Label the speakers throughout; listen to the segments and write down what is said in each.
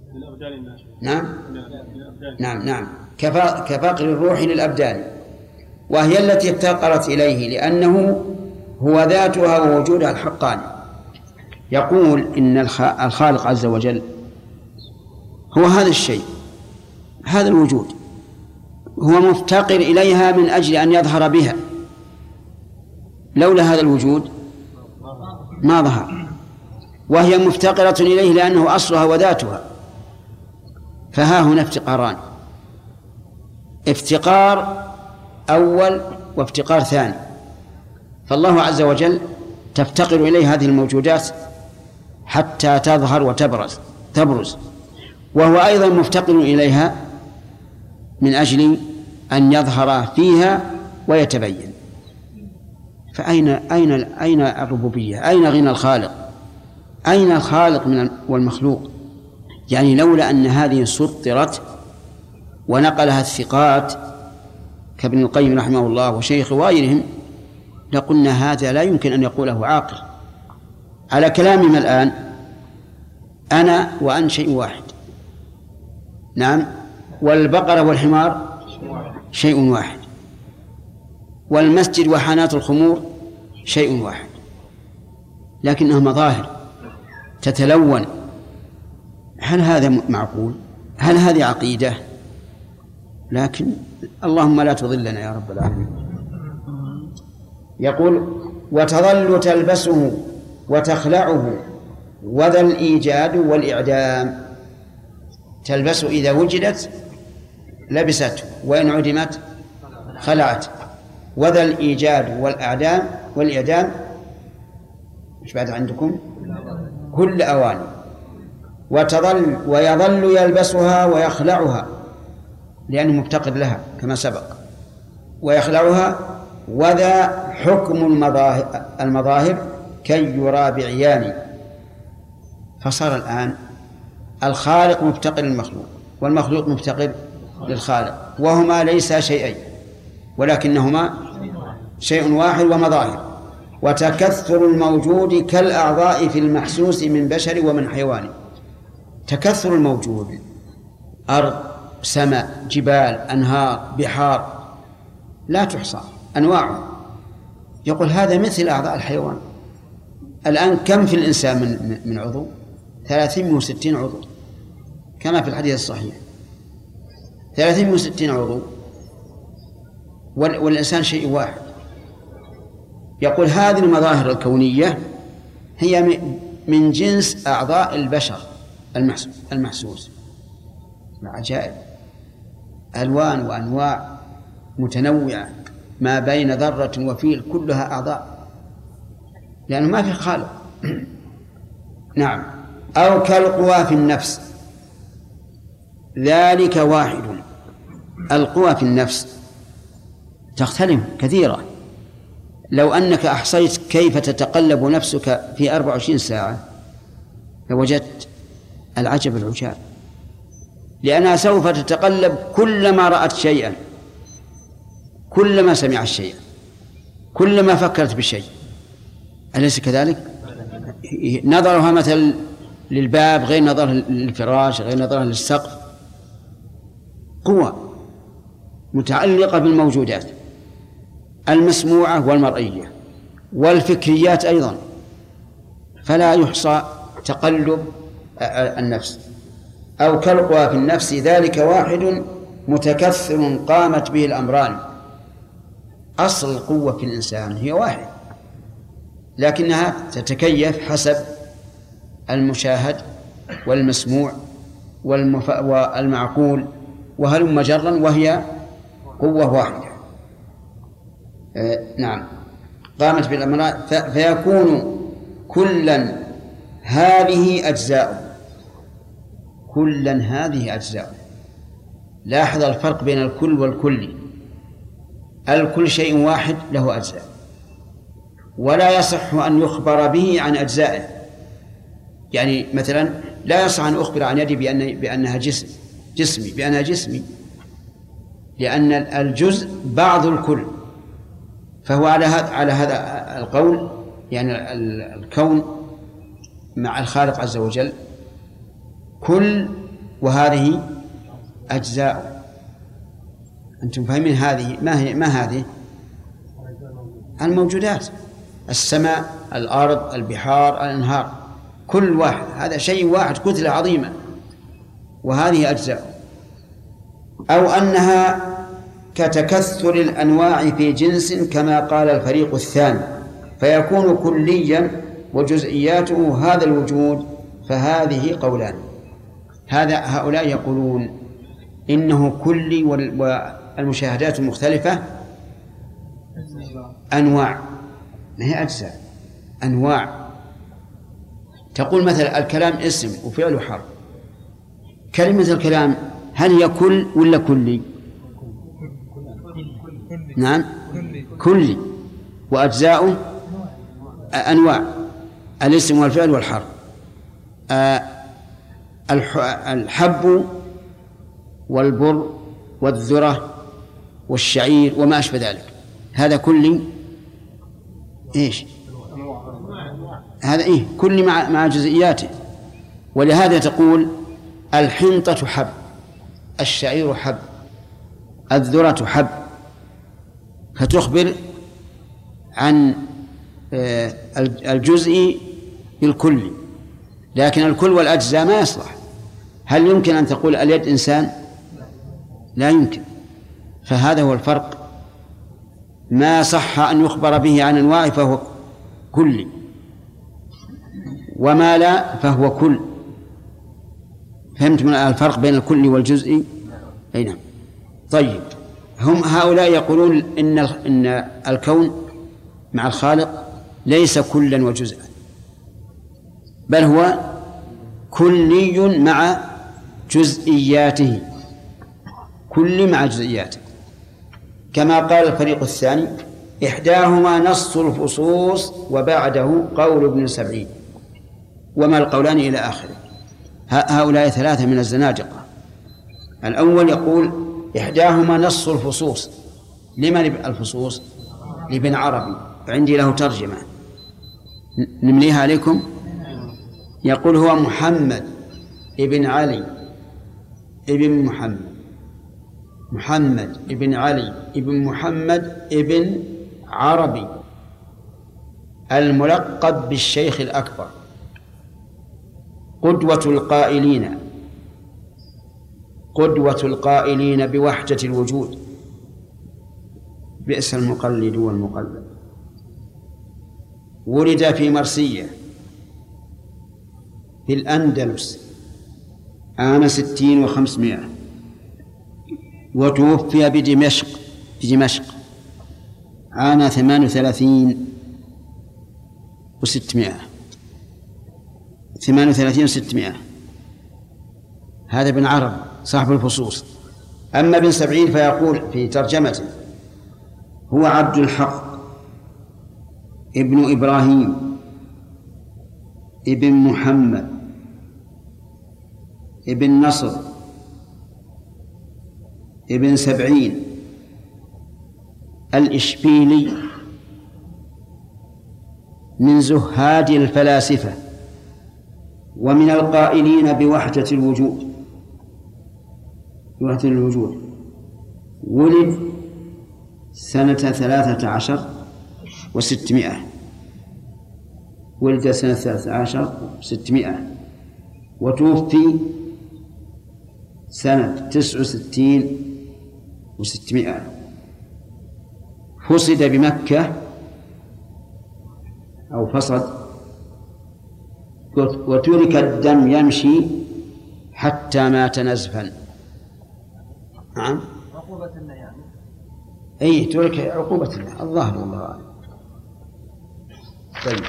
Speaker 1: نعم نعم نعم كفقر الروح للأبدان، وهي التي افتقرت إليه لأنه هو ذاتها ووجودها الحقاني. يقول إن الخالق عز وجل هو هذا الشيء، هذا الوجود، هو مفتقر إليها من أجل أن يظهر بها، لولا هذا الوجود ما ظهر، وهي مفتقرة إليه لأنه أصلها وذاتها. فها هنا افتقاران، افتقار أول وافتقار ثاني. فالله عز وجل تفتقر إليه هذه الموجودات حتى تظهر وتبرز، وهو أيضا مفتقر إليها من أجل أن يظهر فيها ويتبين. فأين الربوبية؟ أين غنى الخالق؟ أين الخالق والمخلوق؟ يعني لولا أن هذه سطرت ونقلها الثقات كابن القيم رحمه الله وشيخ غيرهم لقلنا هذا لا يمكن أن يقوله عاقل. على كلامنا الآن أنا وأن شيء واحد، نعم، والبقرة والحمار شيء واحد، والمسجد وحانات الخمور شيء واحد، لكنها مظاهر تتلون. هل هذا معقول؟ هل هذه عقيدة؟ لكن اللهم لا تضلنا يا رب العالمين. يقول وتظل تلبسه وتخلعه وذا الإيجاد والإعدام. تلبسه إذا وجدت لبسته، وإن عدمت خلعته. وذا الإيجاد والإعدام مش بعد عندكم كل أوان. ويظل يلبسها ويخلعها لأنه مفتقر لها كما سبق، ويخلعها. وذا حكم المظاهر كي يرى بعيان. فصار الآن الخالق مفتقر للمخلوق والمخلوق مفتقر للخالق، وهما ليسا شيئين ولكنهما شيء واحد ومظاهر. وتكثر الموجود كالأعضاء في المحسوس من بشر ومن حيوان. تكثر الموجود، أرض، سماء، جبال، أنهار، بحار، لا تحصى أنواع. يقول هذا مثل أعضاء الحيوان. الآن كم في الإنسان من عضو؟ 360 عضو كما في الحديث الصحيح، 360 عضو، والإنسان شيء واحد. يقول هذه المظاهر الكونية هي من جنس أعضاء البشر المحسوس. عجائب، ألوان وأنواع متنوعة ما بين ذرة وفيل كلها أعضاء، لأنه ما في خالق. نعم. أو كالقوى في النفس، ذلك واحد. القوى في النفس تختلف كثيرا. لو أنك أحصيت كيف تتقلب نفسك في 24 ساعة لوجدت العجب العجاب، لأنها سوف تتقلب كلما رأت شيئا، كلما سمعت شيئا، كلما فكرت بشيء. أليس كذلك؟ نظرها مثل للباب غير نظرها للفراش غير نظرها للسقف. قوة متعلقة بالموجودات المسموعة والمرئية والفكريات أيضا، فلا يحصى تقلب النفس. أو كالقوى في النفس، ذلك واحد متكثر قامت به الأمران. أصل القوة في الإنسان هي واحد، لكنها تتكيف حسب المشاهد والمسموع والمعقول وهلم جرا، وهي قوة واحدة. نعم، قامت بالأمران. فيكون كلا هذه أجزاء، كلا هذه أجزاء. لاحظ الفرق بين الكل والكل. الكل شيء واحد له أجزاء، ولا يصح أن يخبر به عن أجزائه. يعني مثلا لا يصح أن أخبر عن يدي بأنها جسمي بأنها جسمي، لأن الجزء بعض الكل. فهو على هذا القول، يعني الكون مع الخالق عز وجل كل وهذه أجزاء. أنتم فاهمين هذه؟ ما هذه؟ الموجودات، السماء، الأرض، البحار، الأنهار، كل واحد هذا شيء واحد، كتلة عظيمة، وهذه أجزاء. أو أنها كتكثر الأنواع في جنس كما قال الفريق الثاني، فيكون كليا وجزئياته هذا الوجود، فهذه قولان. هؤلاء يقولون إنه كلي والمشاهدات المختلفة أنواع، ما هي أجزاء، أنواع. تقول مثلا الكلام اسم وفعل وحرف. كلمة الكلام هل هي كل ولا كلي؟ نعم كلي، وأجزاؤه أنواع، الاسم والفعل والحرف. الحب والبر والذرة والشعير وما أشبه ذلك، هذا كلي إيش؟ هذا إيه؟ كلي مع جزئياته. ولهذا تقول الحنطة حب، الشعير حب، الذرة حب، فتخبر عن الجزء بالكلي. لكن الكل والأجزاء ما يصلح. هل يمكن أن تقول اليد إنسان؟ لا يمكن. فهذا هو الفرق. ما صح أن يخبر به عن أنواع فهو كلي، وما لا فهو كل. فهمت من الفرق بين الكل والجزء؟ أي نعم. طيب، هم هؤلاء يقولون إن الكون مع الخالق ليس كلا وجزءا، بل هو كلي مع جزئياته، كل مع جزئياته، كما قال الفريق الثاني إحداهما نص الفصوص وبعده قول ابن سبعين، وما القولان إلى آخره. هؤلاء ثلاثة من الزنادقة. الأول يقول إحداهما نص الفصوص. لمن الفصوص؟ لابن عربي، عندي له ترجمة نمليها عليكم. يقول هو محمد ابن علي ابن محمد ابن علي ابن محمد ابن عربي الملقب بالشيخ الأكبر، قدوة القائلين بوحدة الوجود، بئس المقلد والمقلد. ولد في مرسية في الأندلس عام 60 و500، وتوفي بدمشق عام 38 و600. هذا ابن عرب صاحب الفصوص. أما ابن سبعين فيقول في ترجمته هو عبد الحق ابن إبراهيم ابن محمد ابن نصر ابن سبعين الإشبيلي، من زهاد الفلاسفة ومن القائلين بوحدة الوجود. ولد سنة 13 و600، ولد سنة 13 و600، وتوفي سنة 69 و600. فصد بمكة أو فصد، وترك الدم يمشي حتى مات نزفا. نعم، عقوبة الله يعني. أي ترك عقوبة الله، الله أعلم. طيب،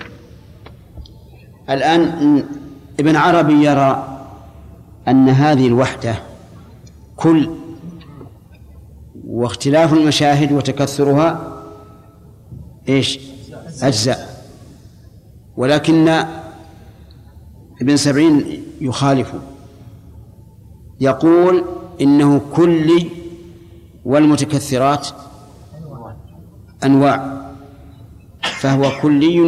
Speaker 1: الآن ابن عربي يرى أن هذه الوحدة كل، واختلاف المشاهد وتكثرها إيش؟ أجزاء. ولكن ابن سبعين يخالف، يقول إنه كلي والمتكثرات أنواع، فهو كلي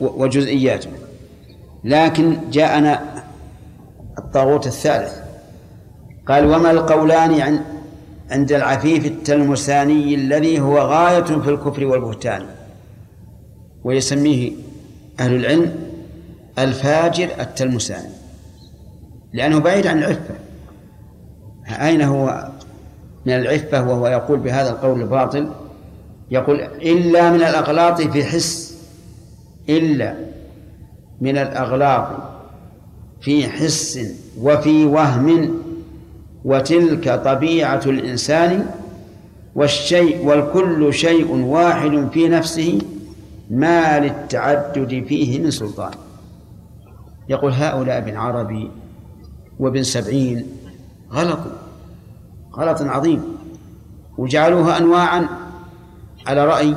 Speaker 1: وجزئيات. لكن جاءنا الطاغوت الثالث قال وما القولان عند العفيف التلمساني الذي هو غاية في الكفر والبهتان، ويسميه أهل العلم الفاجر التلمساني لأنه بعيد عن العفة. أين هو من العفة وهو يقول بهذا القول الباطل؟ يقول إلا من الأغلاط في حس، إلا من الأغلاط في حس وفي وهم، وتلك طبيعة الإنسان، والكل شيء واحد في نفسه ما للتعدد فيه من سلطان. يقول هؤلاء ابن عربي وابن سبعين غلطوا غلط عظيم، وجعلوها أنواعا على رأي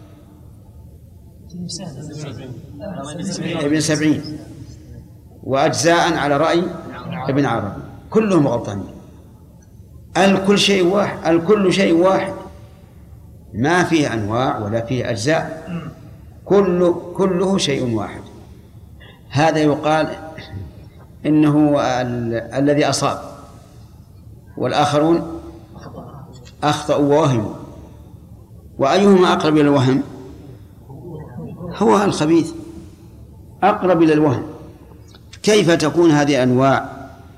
Speaker 1: ابن سبعين، وأجزاء على رأي ابن عربي، كلهم غلطانين. الكل شيء واحد، الكل شيء واحد، ما فيه أنواع ولا فيه أجزاء، كله شيء واحد. هذا يقال إنه الذي أصاب، والآخرون أخطأوا ووهموا. وأيهما أقرب إلى الوهم؟ هو الخبيث أقرب إلى الوهم. كيف تكون هذه أنواع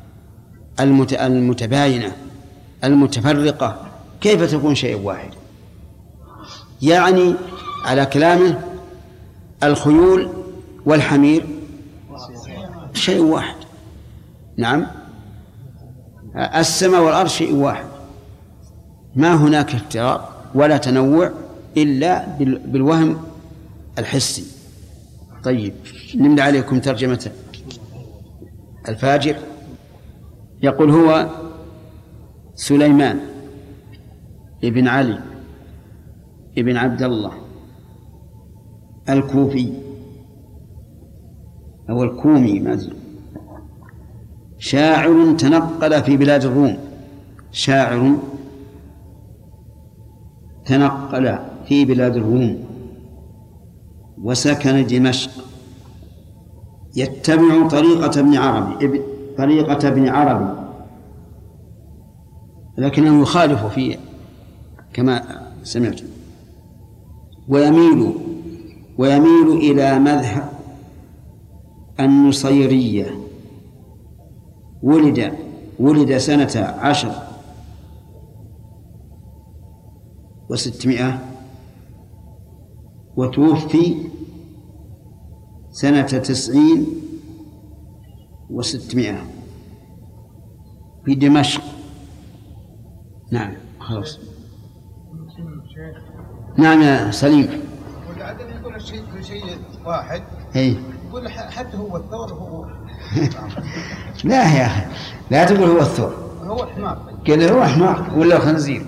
Speaker 1: المتباينة المتفرقة كيف تكون شيء واحد؟ يعني على كلامه الخيول والحمير شيء واحد، نعم، السماء والأرض شيء واحد، ما هناك افتراق ولا تنوع إلا بالوهم الحسي. طيب نملأ عليكم ترجمة الفاجر. يقول هو سليمان ابن علي ابن عبد الله الكوفي أو الكومي مازل، شاعر تنقل في بلاد الروم، شاعر تنقل في بلاد الروم وسكن دمشق، يتبع طريقة ابن عربي لكنه يخالف فيه كما سمعت، ويميل إلى مذهب النصيرية. ولد سنة 10 و600 وتوفي سنة 90 و600 في دمشق. نعم خلاص. نعم يا سليم.
Speaker 2: ولعدم يقول الشيء كل شيء واحد. يقول حتى هو الثور هو.
Speaker 1: لا يا أخي لا تقول هو الثور.
Speaker 2: هو حمار.
Speaker 1: كذا هو حمار ولا خنزير.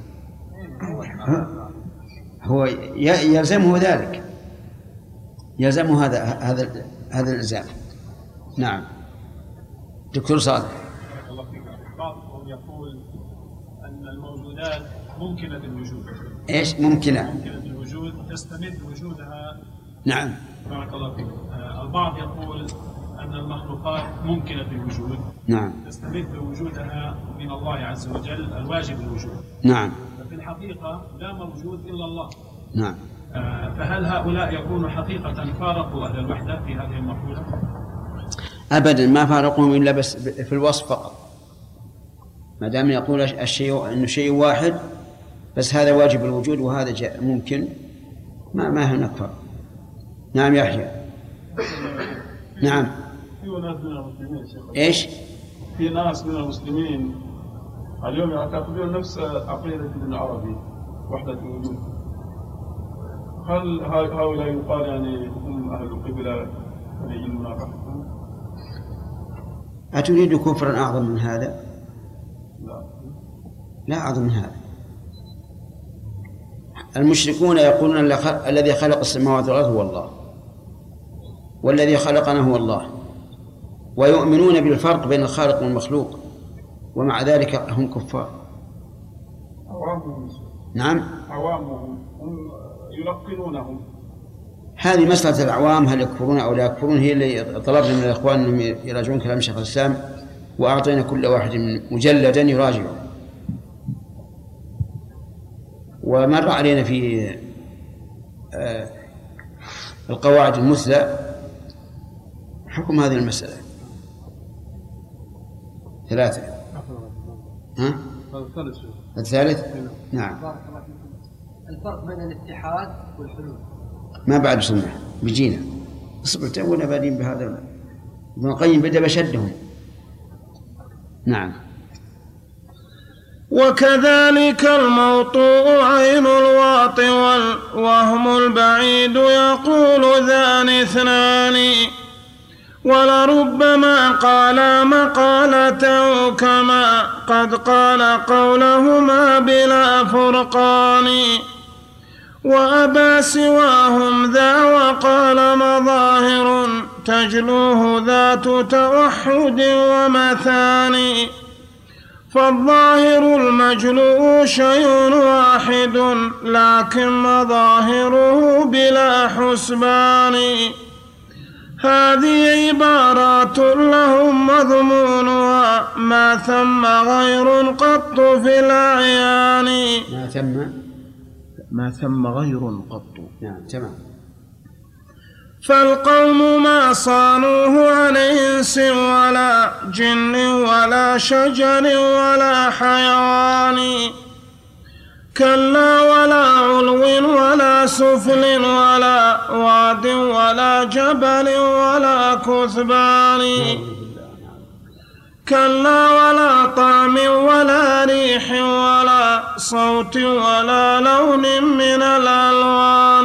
Speaker 1: هو يلزمه ذلك، يلزمه هذا الإلزام. نعم دكتور صالح.
Speaker 3: بعضهم يقول أن الموجودات ممكنة الوجود.
Speaker 1: إيش ممكنة
Speaker 3: الوجود تستمد وجودها.
Speaker 1: نعم
Speaker 3: بارك الله فيك. البعض يقول أن المخلوقات ممكنة الوجود.
Speaker 1: نعم
Speaker 3: تستمد وجودها من الله عز وجل الواجب الوجود.
Speaker 1: نعم.
Speaker 3: ففي الحقيقة لا موجود إلا الله.
Speaker 1: نعم.
Speaker 3: فهل هؤلاء يكونوا حقيقة فارقوا أهل الوحدة في هذه المقولة؟
Speaker 1: أبدا ما فارقهم إلا بس في الوصف فقط، ما دام يقول الشيء إنه شيء واحد بس هذا واجب الوجود وهذا ممكن، ما هناك فرق. نعم يحيى. نعم.
Speaker 4: في ناس من المسلمين
Speaker 1: إيش؟
Speaker 4: في ناس من المسلمين اليوم يعتقدون نفس عقيدة ابن عربي وحدة الوجود. هل هؤلاء يقال يعني هم أهل القبلة ولي المنافقة؟
Speaker 1: أتريد كفرا أعظم من هذا؟ لا أعظم من هذا. المشركون يقولون الذي خلق السماوات والأرض هو الله، والذي خلقنا هو الله، ويؤمنون بالفرق بين الخالق والمخلوق، ومع ذلك هم كفار.
Speaker 4: عوامهم.
Speaker 1: نعم
Speaker 4: عوامهم هم يلقنونهم.
Speaker 1: هذه مسألة الأعوام هل يكفرون أو لا يكفرون هي اللي طلبنا من الإخوان أنهم يراجعون كلام شيخ الإسلام وأعطينا كل واحد مجلدا يراجعه. ومر علينا في القواعد المثلى حكم هذه المسألة 3. ها؟ الثالث؟ نعم.
Speaker 5: الفرق بين الاتحاد والحلول
Speaker 1: ما بعد سمع بيجينا اصبر تونا بادين بهذا. ابن القيم بدأ بشدهم. نعم.
Speaker 6: وكذلك الموطوء عين الواطي والوهم البعيد يقول ذان اثنان ولربما قال مقالته كما قد قال قولهما بلا فرقان وأبى سواهم ذا وقال مظاهر تجلوه ذات توحد ومثاني فالظاهر المجلو شيء واحد لكن مظاهره بلا حسبان هذه عبارات لهم مضمونها ما ثم غير قط في الأعيان
Speaker 1: ما ثم غير قط. نعم تمام.
Speaker 6: فالقوم ما صانوه عن إنس ولا جن ولا شجر ولا حيوان كلا ولا علو ولا سفل ولا واد ولا جبل ولا كثبان كلا ولا طعم ولا ريح ولا صوت ولا لون من الألوان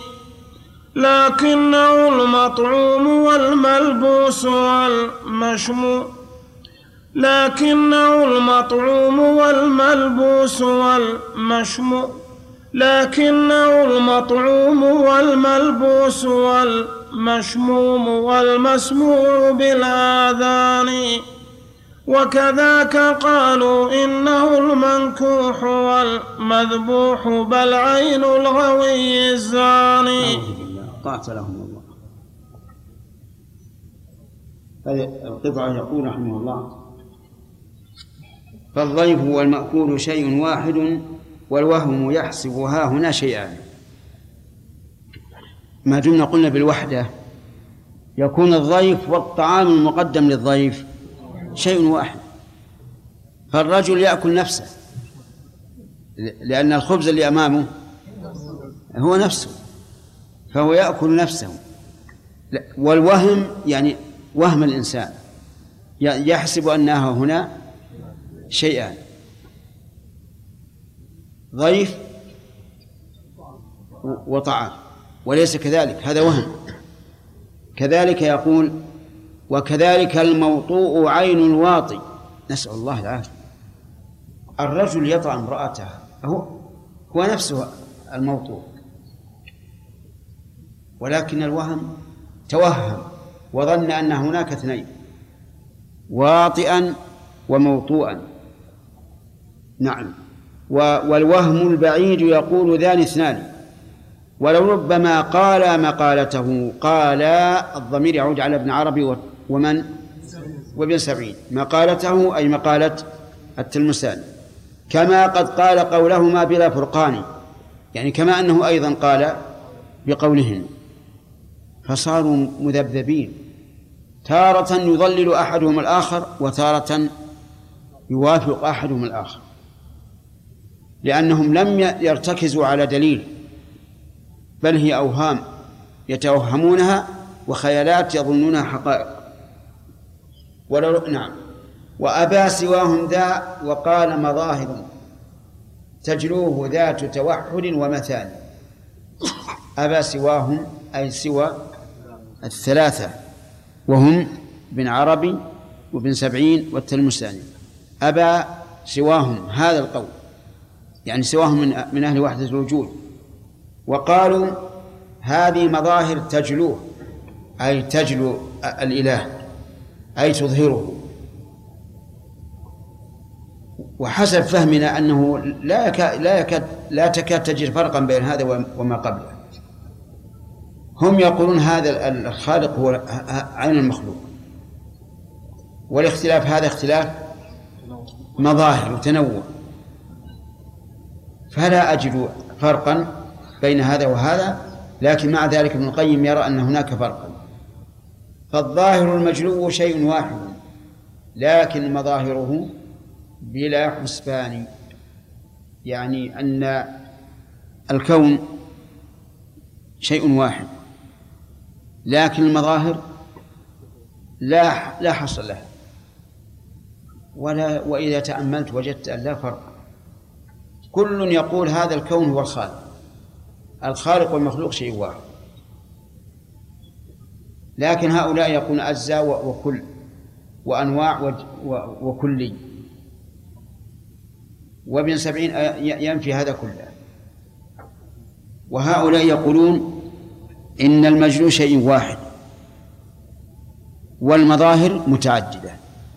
Speaker 6: لكنه المطعوم والملبوس والمشموم لكنه المطعوم والملبوس والمشموم لكنه المطعوم والملبوس والمشموم والمسموع بالآذان وكذاك قالوا إنه المنكوح والمذبوح بل عين الغوي الزاني.
Speaker 1: طاعة لهم الله. هذه القطعة يقول رحمه الله فالضيف والمأكول شيء واحد والوهم يحسبها هنا شيئان. ما دمنا قلنا بالوحدة يكون الضيف والطعام المقدم للضيف شيء واحد. فالرجل يأكل نفسه لأن الخبز اللي أمامه هو نفسه فهو يأكل نفسه. والوهم يعني وهم الإنسان يحسب أنها هنا شيئان ضيف وطعام وليس كذلك هذا وهم. كذلك يقول وكذلك الموطوء عين الواطي نسأل الله العافية. الرجل يطع امرأته هو نفسه الموطوء ولكن الوهم توهم وظن أن هناك اثنين واطئا وموطوءا. نعم. والوهم البعيد يقول ذان اثنان ولربما قال مقالته قال الضمير يعود على ابن عربي ومن وابن سبعين مقالته أي مقالة التلمساني كما قد قال قولهما بلا فرقان يعني كما أنه أيضا قال بقولهن فصاروا مذبذبين تارة يضلل أحدهم الآخر وتارة يوافق أحدهم الآخر لأنهم لم يرتكزوا على دليل بل هي أوهام يتوهمونها وخيالات يظنونها حقائق. نعم. وأبى سواهم ذا وقال مظاهر تجلوه ذات توحد ومثال. أبى سواهم أي سوى الثلاثة وهم بن عربي وابن سبعين والتلمساني. أبى سواهم هذا القول يعني سواهم من أهل وحدة الوجود. وقالوا هذه مظاهر تجلوه أي تجلو الإله أي تظهره. وحسب فهمنا أنه لا تكاد تجد فرقا بين هذا وما قبله. هم يقولون هذا الخالق هو عين المخلوق والاختلاف هذا اختلاف مظاهر وتنوع، فلا أجد فرقا بين هذا وهذا، لكن مع ذلك ابن القيم يرى أن هناك فرقا. فالظاهر المجلو شيء واحد، لكن مظاهره بلا حسبان، يعني أن الكون شيء واحد لكن المظاهر لا حصر لها، وإذا تأملت وجدت أن لا فرق. كل يقول هذا الكون هو الخالق والمخلوق شيء واحد، لكن هؤلاء يقولون أجزاء وكل وأنواع وكلي، وابن سبعين ينفي هذا كله. وهؤلاء يقولون إن المجنون شيء واحد والمظاهر متعددة،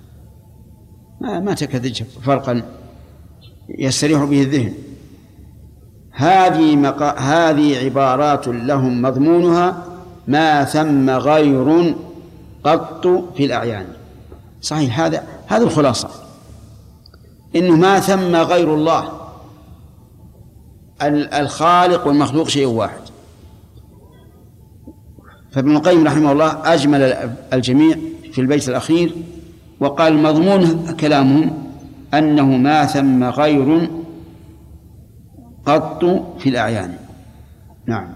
Speaker 1: ما تكذب فرقا يستريح به الذهن. هذه عبارات لهم مضمونها ما ثم غير قط في الأعيان. صحيح، هذا الخلاصة، إنه ما ثم غير الله، الخالق والمخلوق شيء واحد. فابن القيم رحمه الله أجمل الجميع في البيت الأخير وقال مضمون كلامهم أنه ما ثم غير قط في الأعيان. نعم.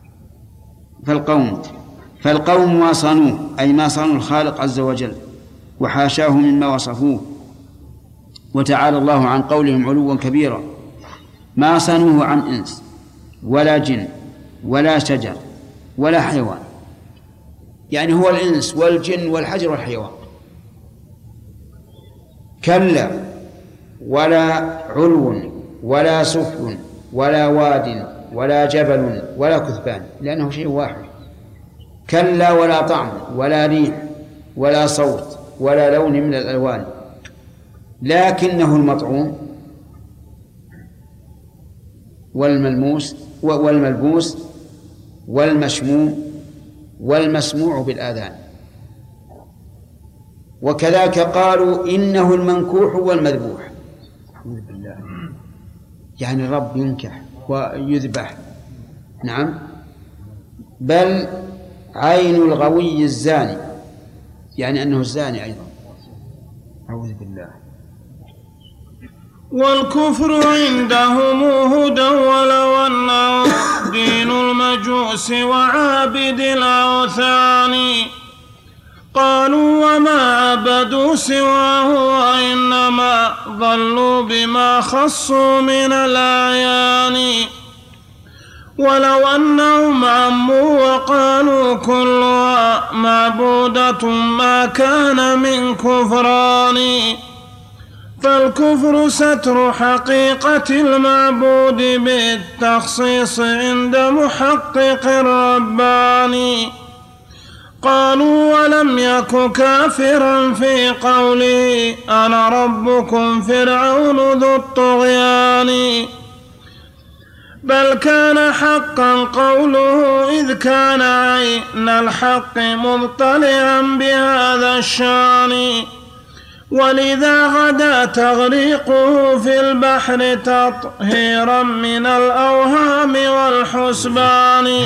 Speaker 1: فالقوم ما صانوه، أي ما صانوا الخالق عز وجل وحاشاه مما وصفوه، وتعالى الله عن قولهم علوا كبيرا. ما صانوه عن إنس ولا جن ولا شجر ولا حيوان، يعني هو الإنس والجن والحجر والحيوان. كلا ولا علو ولا سفل ولا واد ولا جبل ولا كثبان، لأنه شيء واحد. كلا ولا طعم ولا ريح ولا صوت ولا لون من الألوان، لكنه المطعوم والملموس والمشموم والمسموع بالآذان. وكذلك قالوا إنه المنكوح والمذبوح. أعوذ بالله، يعني الرب ينكح ويذبح. نعم، بل عين الغوي الزاني، يعني أنه الزاني أيضا. أعوذ بالله.
Speaker 6: والكفر عندهم هدى ولو أنه دين المجوس وعابد الأوثان. قالوا وما عبدوا سواه وإنما ضلوا بما خصوا من الأعيان. ولو أنهم عموا وقالوا كلها معبودة ما كان من كفران. فالكفر ستر حقيقة المعبود بالتخصيص عند محقق الرباني. قالوا ولم يك كافرا في قوله أنا ربكم فرعون ذو الطغيان، بل كان حقا قوله إذ كان عين الحق مطلعا بهذا الشان. ولذا غدا تغريقه في البحر تطهيرا من الأوهام والحسبان.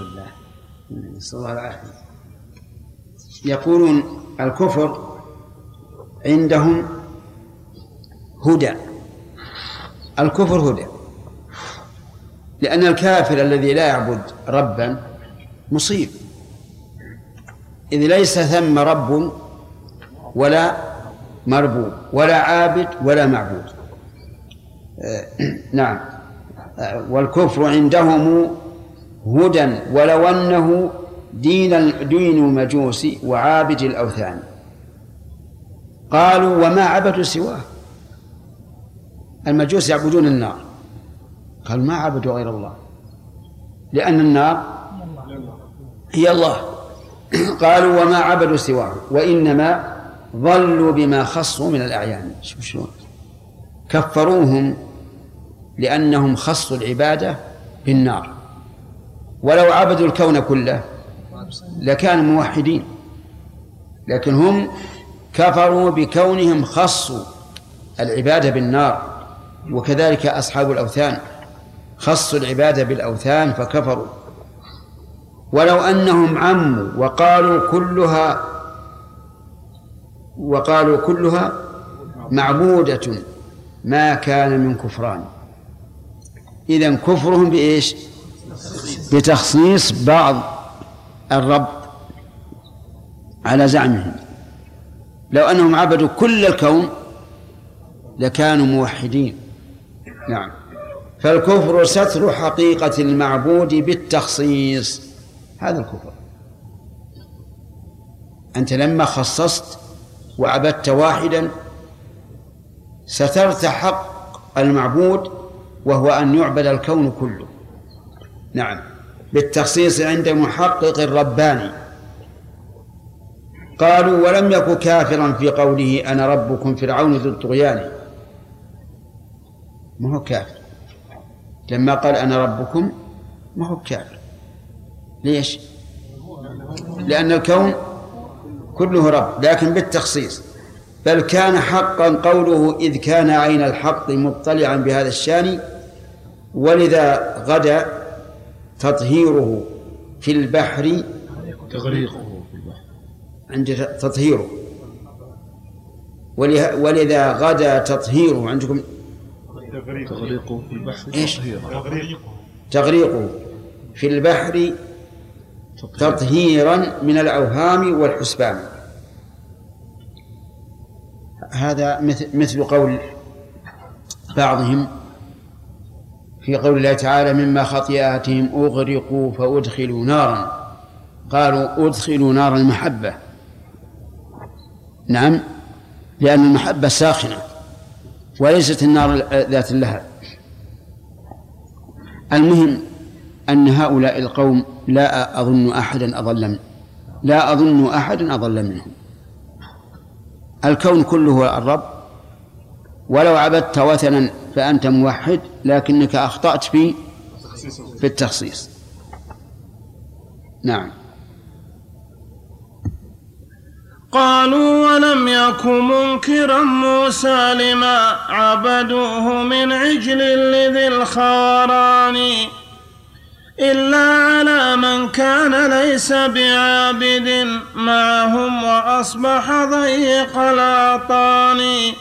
Speaker 1: يقولون الكفر عندهم هدى، الكفر هدى، لأن الكافر الذي لا يعبد ربا مصيب، إذ ليس ثم رب ولا مربوب ولا عابد ولا معبود. نعم. والكفر عندهم هدى ولو أنه دين المجوس وعابد الأوثان. قالوا وما عبدوا سواه، المجوس يعبدون النار، قالوا ما عبدوا غير الله لأن النار هي الله. قالوا وما عبدوا سواه وإنما ضلوا بما خصوا من الأعيان. شو كفروهم لأنهم خصوا العبادة بالنار، ولو عبدوا الكون كله لكانوا موحدين، لكن هم كفروا بكونهم خصوا العبادة بالنار، وكذلك أصحاب الأوثان خصوا العبادة بالأوثان فكفروا. ولو أنهم عموا وقالوا كلها معبودة ما كان من كفران. إذن كفرهم بإيش؟ بتخصيص بعض الرب على زعمهم. لو أنهم عبدوا كل الكون لكانوا موحدين. نعم. فالكفر ستر حقيقة المعبود بالتخصيص، هذا الكفر. أنت لما خصصت وعبدت واحدا سترت حق المعبود وهو أن يعبد الكون كله. نعم، بالتخصيص عند محقق الرباني. قالوا ولم يكن كافرا في قوله أنا ربكم فرعون ذو الطغيان، ما هو كافر لما قال أنا ربكم، ما هو كافر. ليش؟ لأن الكون كله رب، لكن بالتخصيص. بل كان حقا قوله إذ كان عين الحق مطلعا بهذا الشان، ولذا غدا تطهيره في البحر عند تطهيره، ولذا غدا تطهيره عندكم
Speaker 4: تغريقه في البحر.
Speaker 1: إيش؟ تغريقه في البحر تطهيرا من الأوهام والحسبان. هذا مثل قول بعضهم في قول الله تعالى مما خطيئاتهم أغرقوا فأدخلوا نارا، قالوا أدخلوا نار المحبة. نعم، لأن المحبة ساخنة وليست النار ذات اللهب. المهم أن هؤلاء القوم لا أظن أحدا أضل منهم. الكون كله هو الرب، ولو عبدت وثنا فأنت موحد، لكنك أخطأت في التخصيص. نعم.
Speaker 6: قالوا ولم يك منكرا موسى لما عبدوه من عجل لذي الخوران، إلا على من كان ليس بعابد معهم وأصبح ضيق الأعطان.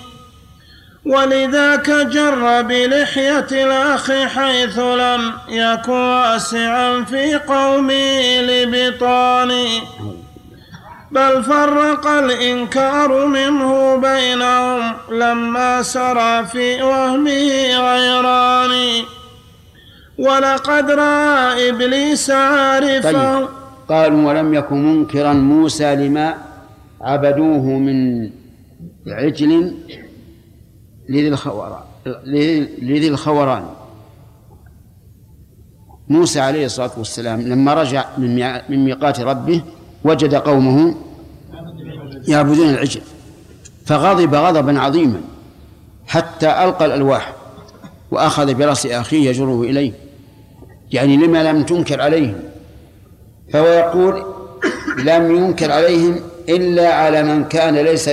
Speaker 6: ولذاك جر بلحية الأخ حيث لم يك واسعا في قومه لبطان، بل فرق الإنكار منه بينهم لما سرى في وهمه غيران. ولقد رأى إبليس عارفا.
Speaker 1: طيب. قالوا ولم يكن منكرا موسى لما عبدوه من عجل لذي الخوران. موسى عليه الصلاة والسلام لما رجع من ميقات ربه وجد قومه يعبدون العجل، فغضب غضبا عظيما حتى ألقى الألواح وأخذ برأس أخيه يجره إليه، يعني لما لم تنكر عليهم. فهو يقول لم ينكر عليهم إلا على من كان ليس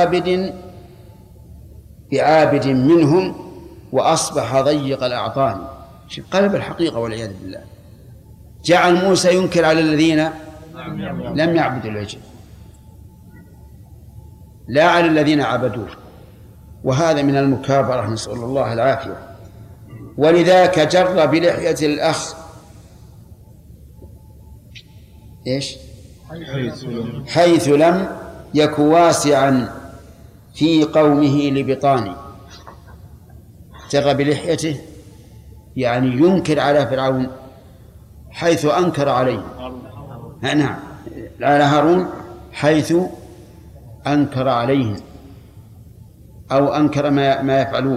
Speaker 1: بعابد منهم وأصبح ضيق الأعطان. قلب الحقيقة والعياذ بالله. جعل موسى ينكر على الذين لم يعبدوا العجل لا على الذين عبدوه، وهذا من المكابرة، نسأل الله العافية. ولذاك جر بلحية الأخ إيش؟ حيث لم يك واسعا في قومه لبطان. جر بلحيته يعني ينكر على فرعون حيث أنكر عليه. نعم، على هارون حيث أنكر عليهم أو أنكر ما يفعلون.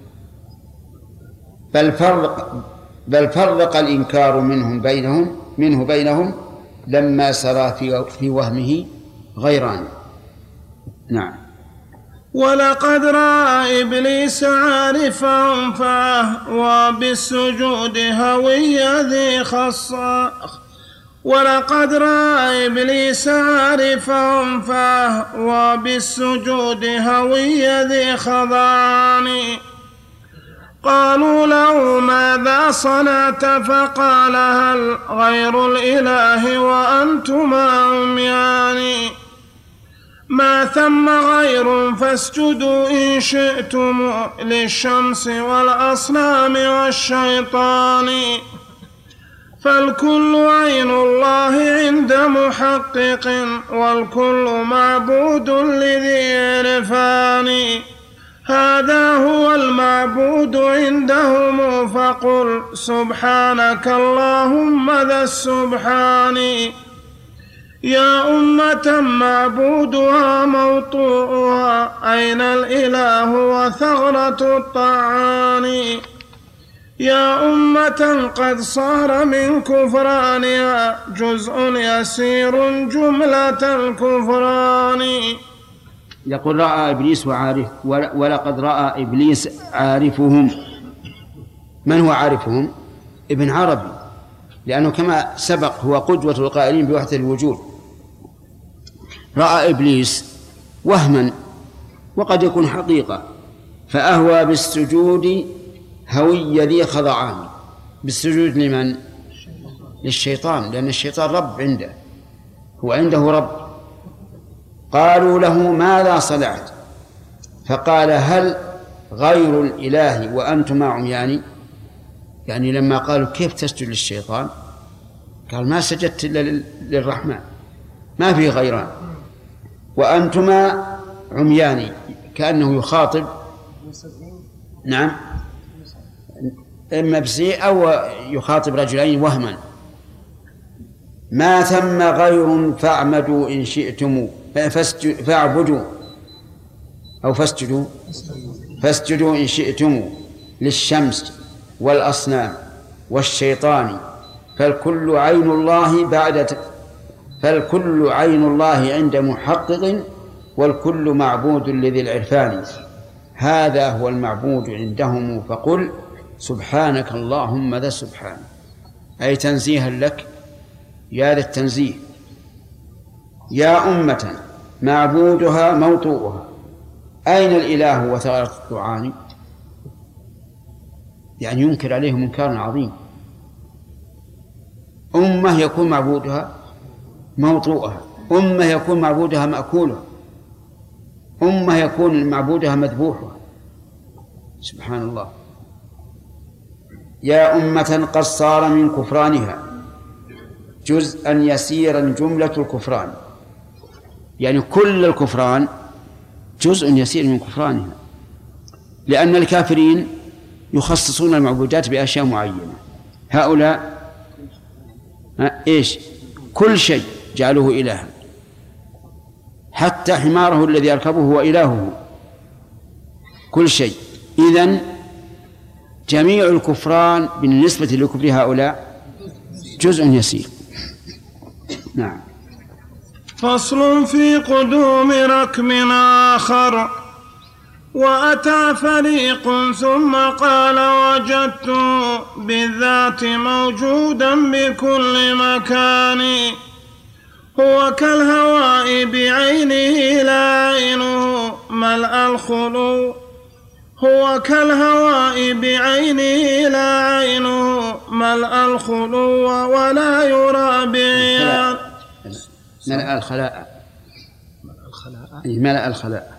Speaker 1: بل فرق الإنكار منه بينهم لما سرى في وهمه غيران. نعم.
Speaker 6: ولقد رأى إبليس عارفا فأهوى بالسجود هوي ذي ولقد رأى إبليس عارفا فهو بالسجود هوي ذي خضعان قالوا له ماذا صنعت فقال هل غير الإله وأنتما عميان ما ثم غير فاسجدوا إن شئتم للشمس والأصنام والشيطان فالكل عين الله عند محقق والكل معبود لذي عرفان هذا هو المعبود عندهم فقل سبحانك اللهم ذا السبحان يا أمة معبودها موطوءها أين الإله وثغرة الطعان يا أمة قد صار من كفرانها جزء يسير جملة الكفران.
Speaker 1: يقول رأى إبليس وعارف ولقد رأى إبليس عارفهم. من هو عارفهم؟ ابن عربي، لأنه كما سبق هو قدوة القائلين بوحدة الوجود. رأى إبليس وهما وقد يكون حقيقة فأهوى بالسجود هوي ذي خضعان. بالسجود لمن؟ للشيطان، لأن الشيطان رب عنده، هو عنده رب. قالوا له ماذا صنعت فقال هل غير الإله وأنتما عميان. يعني لما قالوا كيف تسجد للشيطان قال ما سجدت إلا للرحمن ما في غيران وأنتما عميان، كأنه يخاطب نعم إما بسيء أو يخاطب رجلين وهما. ما ثم غير فاعمدوا إن شئتم فاعبدوا أو فاسجدوا إن شئتم للشمس والأصنام والشيطان فالكل عين الله عند محقق والكل معبود لذي العرفان. هذا هو المعبود عندهم فقل سبحانك اللهم ذا السبحان، أي تنزيها لك يا ذا التنزيه. يا أمة معبودها موطوءها أين الإله وثغرة الطعان. يعني ينكر عليهم منكر عظيم. أمة يكون معبودها موطوءها، أمة يكون معبودها مأكولها، أمة يكون معبودها مذبوحها. سبحان الله. يا أمة قد صار من كفرانها جزءا يسيرا جملة الكفران. يعني كل الكفران جزء يسير من كفرانها، لأن الكافرين يخصصون المعبودات بأشياء معينة. هؤلاء إيش؟ كل شيء جعلوه إلها، حتى حماره الذي يركبه هو إلهه، كل شيء. إذن جميع الكفران بالنسبة لكفر هؤلاء جزء يسير. نعم.
Speaker 6: فصل في قدوم ركب آخر. وأتى فريق ثم قال وجدت بالذات موجودا بكل مكان هو كالهواء بعينه لا عينه ملأ الخلو هو كالهواء بعينه لا عينه ملأ الخلو ولا يرى بعيان.
Speaker 1: ملأ الخلاء ملأ الخلاء.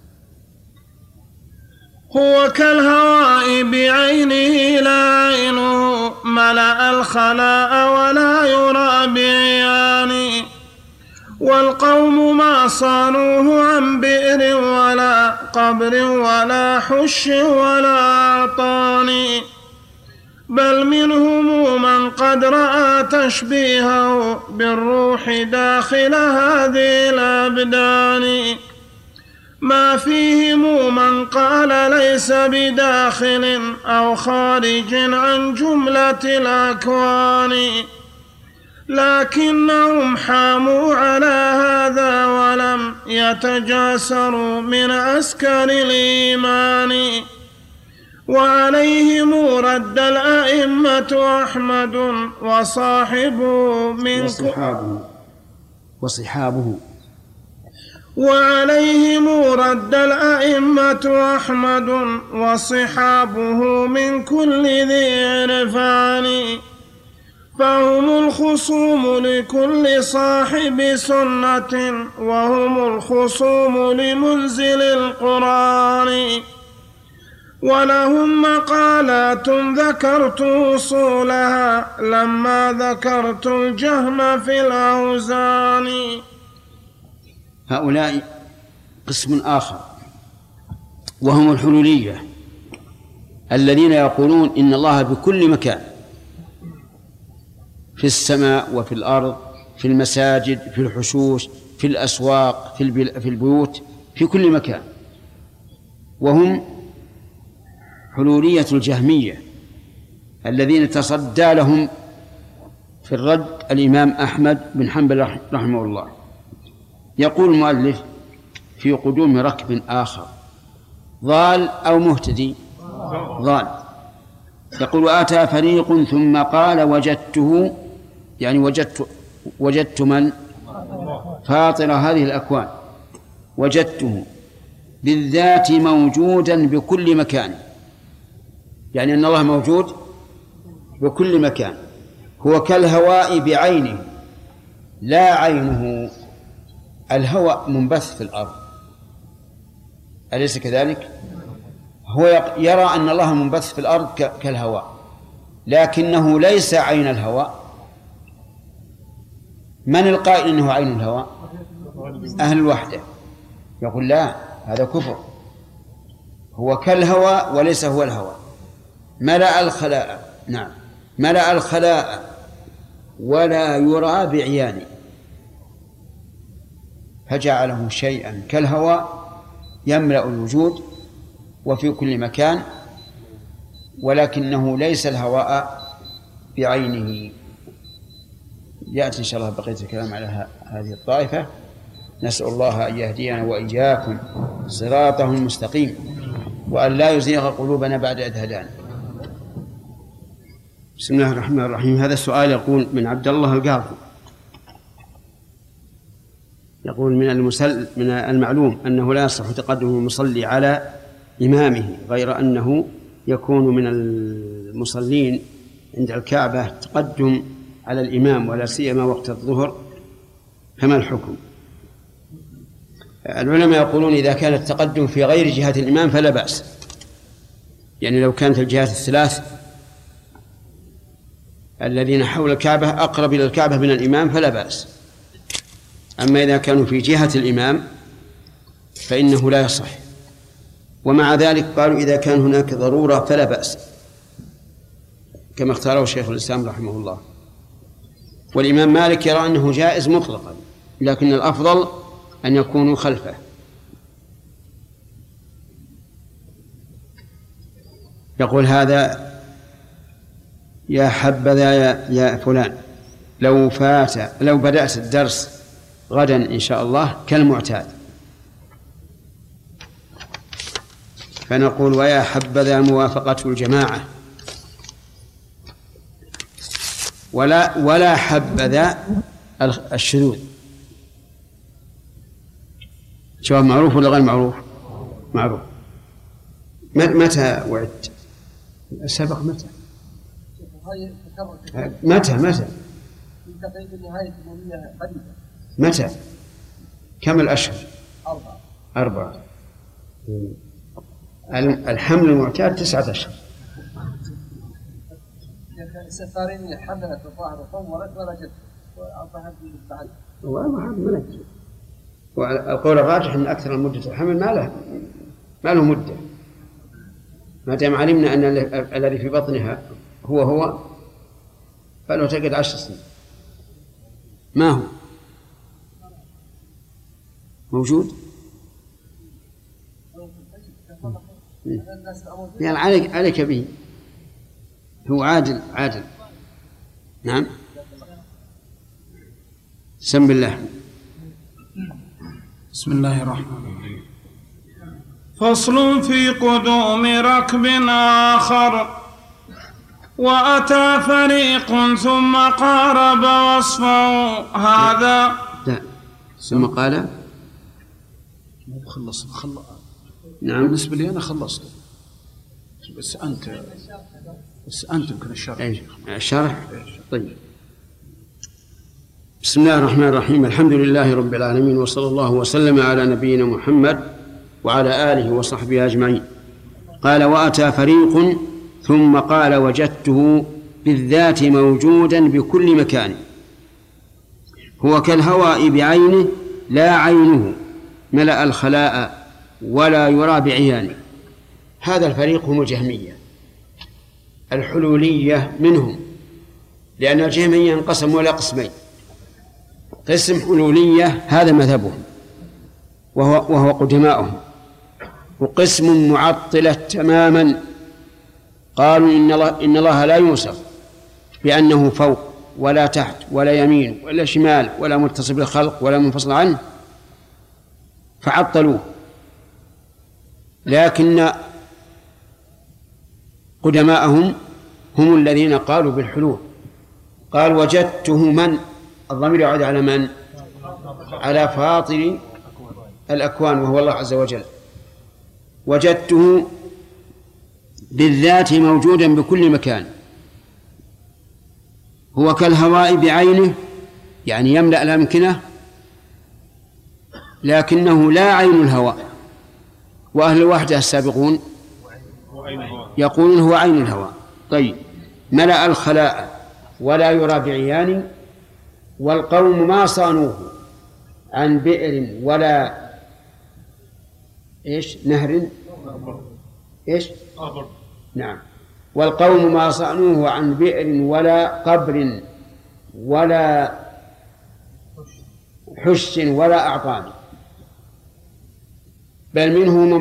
Speaker 6: هو كالهواء بعينه لا عينه ملأ الخلاء ولا يرى بعيان والقوم ما صانوه عن بئر ولا قبر ولا حش ولا أعطان بل منهم من قد رأى تشبيهه بالروح داخل هذه الأبدان ما فيهم من قال ليس بداخل أو خارج عن جملة الأكوان لكنهم حاموا على هذا ولم يتجاسروا من عسكر الإيمان وعليهم رد الأئمة أحمد وصاحبه من
Speaker 1: وصحابه
Speaker 6: وعليهم رد الأئمة أحمد وصحابه من كل ذي عرفان، فهم الخصوم لكل صاحب سنة وهم الخصوم لمنزل القرآن، ولهم مقالات ذكرت أصولها لما ذكرت الجهم في الأوزان.
Speaker 1: هؤلاء قسم آخر وهم الحلولية الذين يقولون إن الله بكل مكان، في السماء وفي الأرض، في المساجد، في الحشوش، في الأسواق، في البيوت، في كل مكان. وهم حلولية الجهمية الذين تصدى لهم في الرد الإمام أحمد بن حنبل رحمه الله. يقول المؤلف في قدوم ركب آخر ضال أو مهتدي؟ ضال. يقول آتى فريق ثم قال وجدته، يعني وجدت من؟ فاطر هذه الأكوان، وجدته بالذات موجودا بكل مكان، يعني أن الله موجود بكل مكان، هو كالهواء بعينه لا عينه. الهواء منبث في الأرض أليس كذلك؟ هو يرى أن الله منبث في الأرض كالهواء، لكنه ليس عين الهواء. من القائل إنه عين الهواء؟ أهل الوحدة. يقول لا، هذا كفر، هو كالهواء وليس هو الهواء. ملأ الخلاء، نعم ملأ الخلاء ولا يرى بعيانه، فجعله شيئا كالهواء يملأ الوجود وفي كل مكان، ولكنه ليس الهواء بعينه. يأتي إن شاء الله بقية الكلام على هذه الطائفة. نسأل الله أن يهدينا وإياكم صراطه المستقيم، وأن لا يزيغ قلوبنا بعد إذ هدانا. بسم الله الرحمن الرحيم. هذا السؤال يقول من عبد الله القاضي، يقول من المعلوم أنه لا يصح تقدم المصلي على إمامه، غير أنه يكون من المصلين عند الكعبة تقدم على الإمام ولا سيما وقت الظهر، فما الحكم؟ العلماء يقولون إذا كان التقدم في غير جهة الإمام فلا بأس، يعني لو كانت الجهات الثلاث الذين حول الكعبة أقرب إلى الكعبة من الإمام فلا بأس. أما إذا كانوا في جهة الإمام فإنه لا يصح. ومع ذلك قالوا إذا كان هناك ضرورة فلا بأس، كما اختاره شيخ الإسلام رحمه الله. والإمام مالك يرى أنه جائز مطلقا، لكن الأفضل أن يكونوا خلفه. يقول هذا يا حبذا يا فلان لو بدأت الدرس غدا إن شاء الله كالمعتاد، فنقول ويا حبذا موافقة الجماعة، ولا حبذا الشذوذ. جواب معروف ولا غير معروف؟ معروف. متى وعدت؟ سبق متى متى كم الأشهر؟ 4. الحمل المعتاد 9 أشهر.
Speaker 5: السفارين حملت الظاهر وطورت ولا جد وأصبحت بعد.
Speaker 1: وما هذا منك. والقول الراجح أن أكثر مدة الحمل ما له مدة، ما دام علمنا أن الذي في بطنها هو فلو تقعد 10 سنين. ما هو موجود؟ يعني عليك به، هو عادل. نعم. سم بالله.
Speaker 7: بسم الله الرحمن الرحيم.
Speaker 6: فصل في قدوم ركب آخر. وأتى فريق ثم قارب وصفه هذا.
Speaker 1: لا ثم قال
Speaker 7: خلص.
Speaker 1: نعم
Speaker 7: بالنسبة لي أنا خلصت، بس أنت يمكن
Speaker 1: الشرح. طيب. بسم الله الرحمن الرحيم. الحمد لله رب العالمين، وصلى الله وسلم على نبينا محمد وعلى آله وصحبه أجمعين. قال: وأتى فريق ثم قال: وجدته بالذات موجودا بكل مكان، هو كالهواء بعينه لا عينه، ملأ الخلاء ولا يرى بعيانه. هذا الفريق هم الجهمية الحلولية منهم، لأن الجهمية انقسموا إلى قسمين: قسم حلولية هذا مذهبهم وهو قدماؤهم، وقسم معطلة تماما قالوا إن الله لا يوصف بأنه فوق ولا تحت ولا يمين ولا شمال ولا متصل بالخلق ولا منفصل عنه، فعطلوه. لكن قدماءهم هم الذين قالوا بالحلول. قال: وجدته من؟ الضمير يعود على من؟ على فاطر الأكوان وهو الله عز وجل. وجدته بالذات موجودا بكل مكان، هو كالهواء بعينه، يعني يملأ الأمكنة، لكنه لا عين الهواء. وأهل الوحدة السابقون يقولون هو عين الهواء. طيب. ملأ الخلاء ولا يرى بعيان، والقوم ما صانوه عن بئر ولا نهر نعم. والقوم ما صانوه عن بئر ولا قبر ولا حش ولا أعطان، بل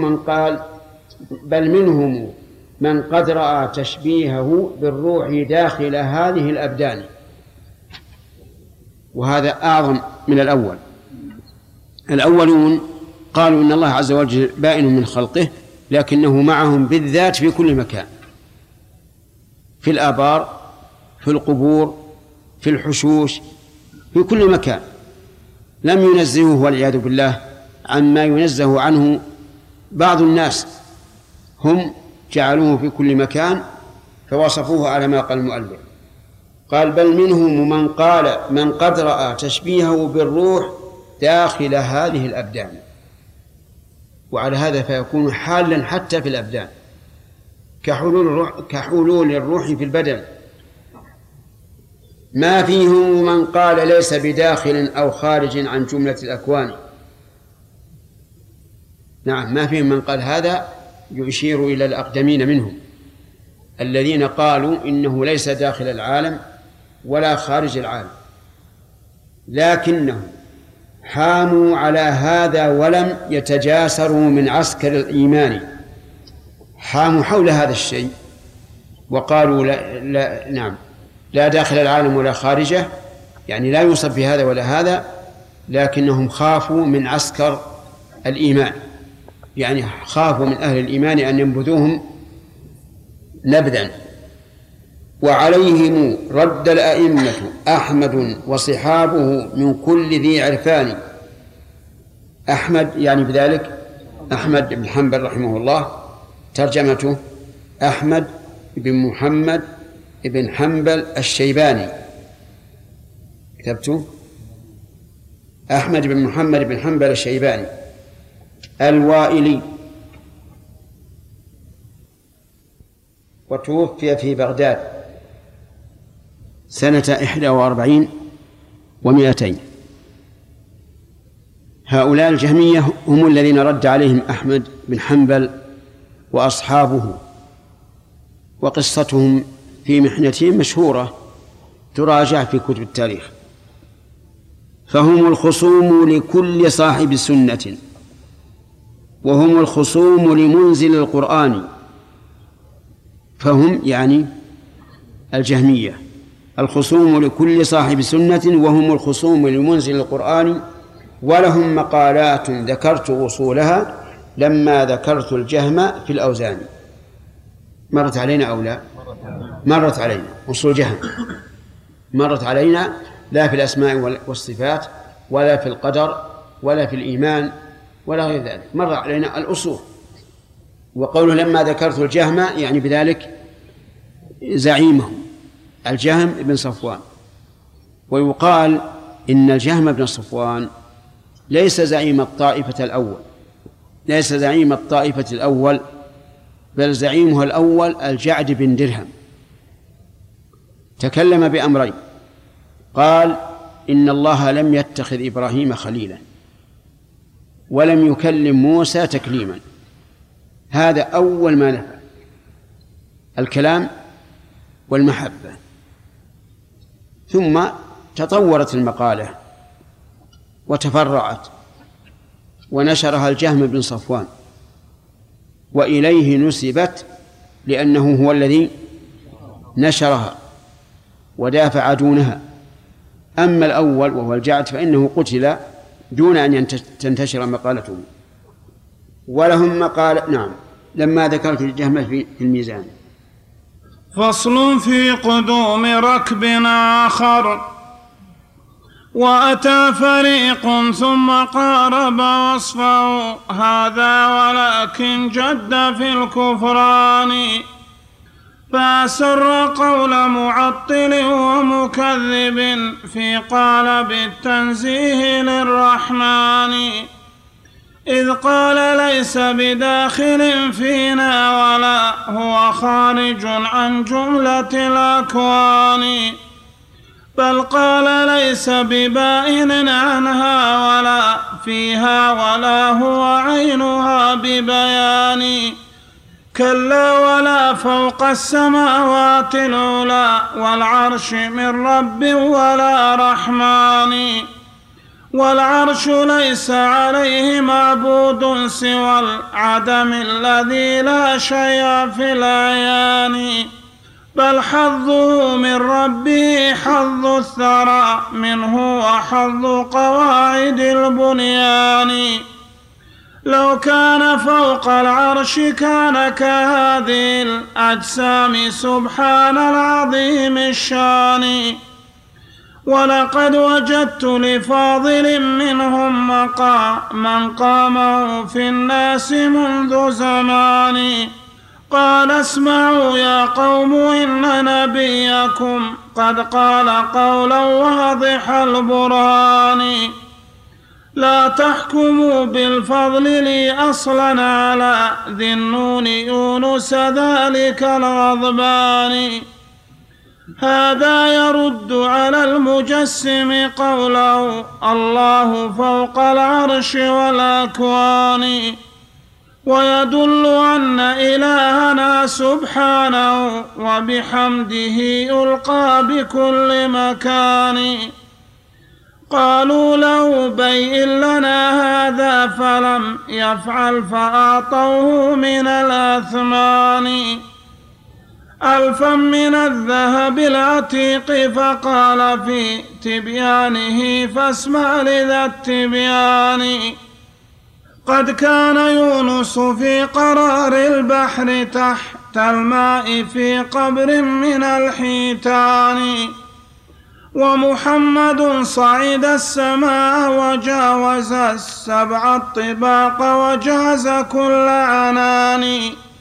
Speaker 1: منهم من قد رأى تشبيهه بالروح داخل هذه الأبدان. وهذا أعظم من الأول. الأولون قالوا إن الله عز وجل بائن من خلقه، لكنه معهم بالذات في كل مكان، في الآبار، في القبور، في الحشوش، في كل مكان. لم ينزهه والعياذ بالله عما ينزه عنه بعض الناس، هم جعلوه في كل مكان فوصفوه على ما قال المؤلف. قال: بل منهم من قد رأى تشبيهه بالروح داخل هذه الأبدان. وعلى هذا فيكون حالا حتى في الأبدان، كحلول الروح في البدن. ما فيهم من قال ليس بداخل أو خارج عن جملة الأكوان. نعم، ما فيهم من قال هذا، يشير إلى الأقدمين منهم الذين قالوا إنه ليس داخل العالم ولا خارج العالم، لكنهم حاموا على هذا ولم يتجاسروا من عسكر الإيمان. حاموا حول هذا الشيء وقالوا لا داخل العالم ولا خارجه، يعني لا يوصف بهذا ولا هذا، لكنهم خافوا من عسكر الإيمان، يعني خافوا من أهل الإيمان أن ينبذوهم نبذا. وعليهم رد الأئمة أحمد وصحابه من كل ذي عرفان. أحمد يعني بذلك أحمد بن حنبل رحمه الله، ترجمته أحمد بن محمد بن حنبل الشيباني، كتبته أحمد بن محمد بن حنبل الشيباني الوائلي، وتوفي في بغداد سنة 41 و200. هؤلاء الجهمية هم الذين رد عليهم أحمد بن حنبل وأصحابه، وقصتهم في محنتهم مشهورة تراجع في كتب التاريخ. فهم الخصوم لكل صاحب سنة، وهم الخصوم لمنزل القرآن. فهم يعني الجهمية الخصوم لكل صاحب سنة، وهم الخصوم لمنزل القرآن، ولهم مقالات ذكرت وصولها لما ذكرت الجهم في الأوزان. مرت علينا أو لا؟ مرت علينا أصول جهم، مرت علينا لا في الأسماء والصفات ولا في القدر ولا في الإيمان ولا غير ذلك، مر علينا الأصول. وقوله لما ذكرت الجهم يعني بذلك زعيمه الجهم بن صفوان. ويقال إن الجهم بن صفوان ليس زعيم الطائفة الأول، ليس زعيم الطائفة الأول، بل زعيمها الأول الجعد بن درهم. تكلم بأمرين، قال إن الله لم يتخذ إبراهيم خليلا ولم يكلم موسى تكليما. هذا أول ما نفع الكلام والمحبة. ثم تطورت المقالة وتفرعت ونشرها الجهم بن صفوان، وإليه نسبت لأنه هو الذي نشرها ودافع دونها. أما الأول وهو الجعد فإنه قتل دون أن تنتشر مقالته. ولهم مقالة. نعم. لما ذكرت الجهم في الميزان.
Speaker 6: فصل في قدوم ركب آخر. وأتى فريق ثم قارب وصفه هذا ولكن جد في الكفران، فأسر قول معطل ومكذب في قالب التنزيه للرحمن، إذ قال ليس بداخل فينا ولا هو خارج عن جملة الأكوان، بل قال ليس ببائن عنها ولا فيها ولا هو عينها ببيان، كلا ولا فوق السماوات العلى والعرش من رب ولا رحمن، والعرش ليس عليه معبود سوى العدم الذي لا شيء في الأعيان، بل حظه من ربه حظ الثرى منه وحظ قواعد البنيان، لو كان فوق العرش كان كهذه الأجسام سبحان العظيم الشان، ولقد وجدت لفاضل منهم مقاما قامه في الناس منذ زمان، قال اسمعوا يا قوم إن نبيكم قد قال قولا واضح البرهان، لا تحكموا بالفضل لي أصلا على ذي النون يونس ذلك الغضبان، هذا يرد على المجسم قوله الله فوق العرش والأكوان، ويدل أن إلهنا سبحانه وبحمده يلقى بكل مكان. قالوا له بيئن لنا هذا فلم يفعل فأعطوه من الأثمان ألفا من الذهب العتيق، فقال في تبيانه فاسمع لذا التبيان، قد كان يونس في قرار البحر تحت الماء في قبر من الحيتان، ومحمد صعد السماء وجاوز السبع الطباق وجاز كل عنان،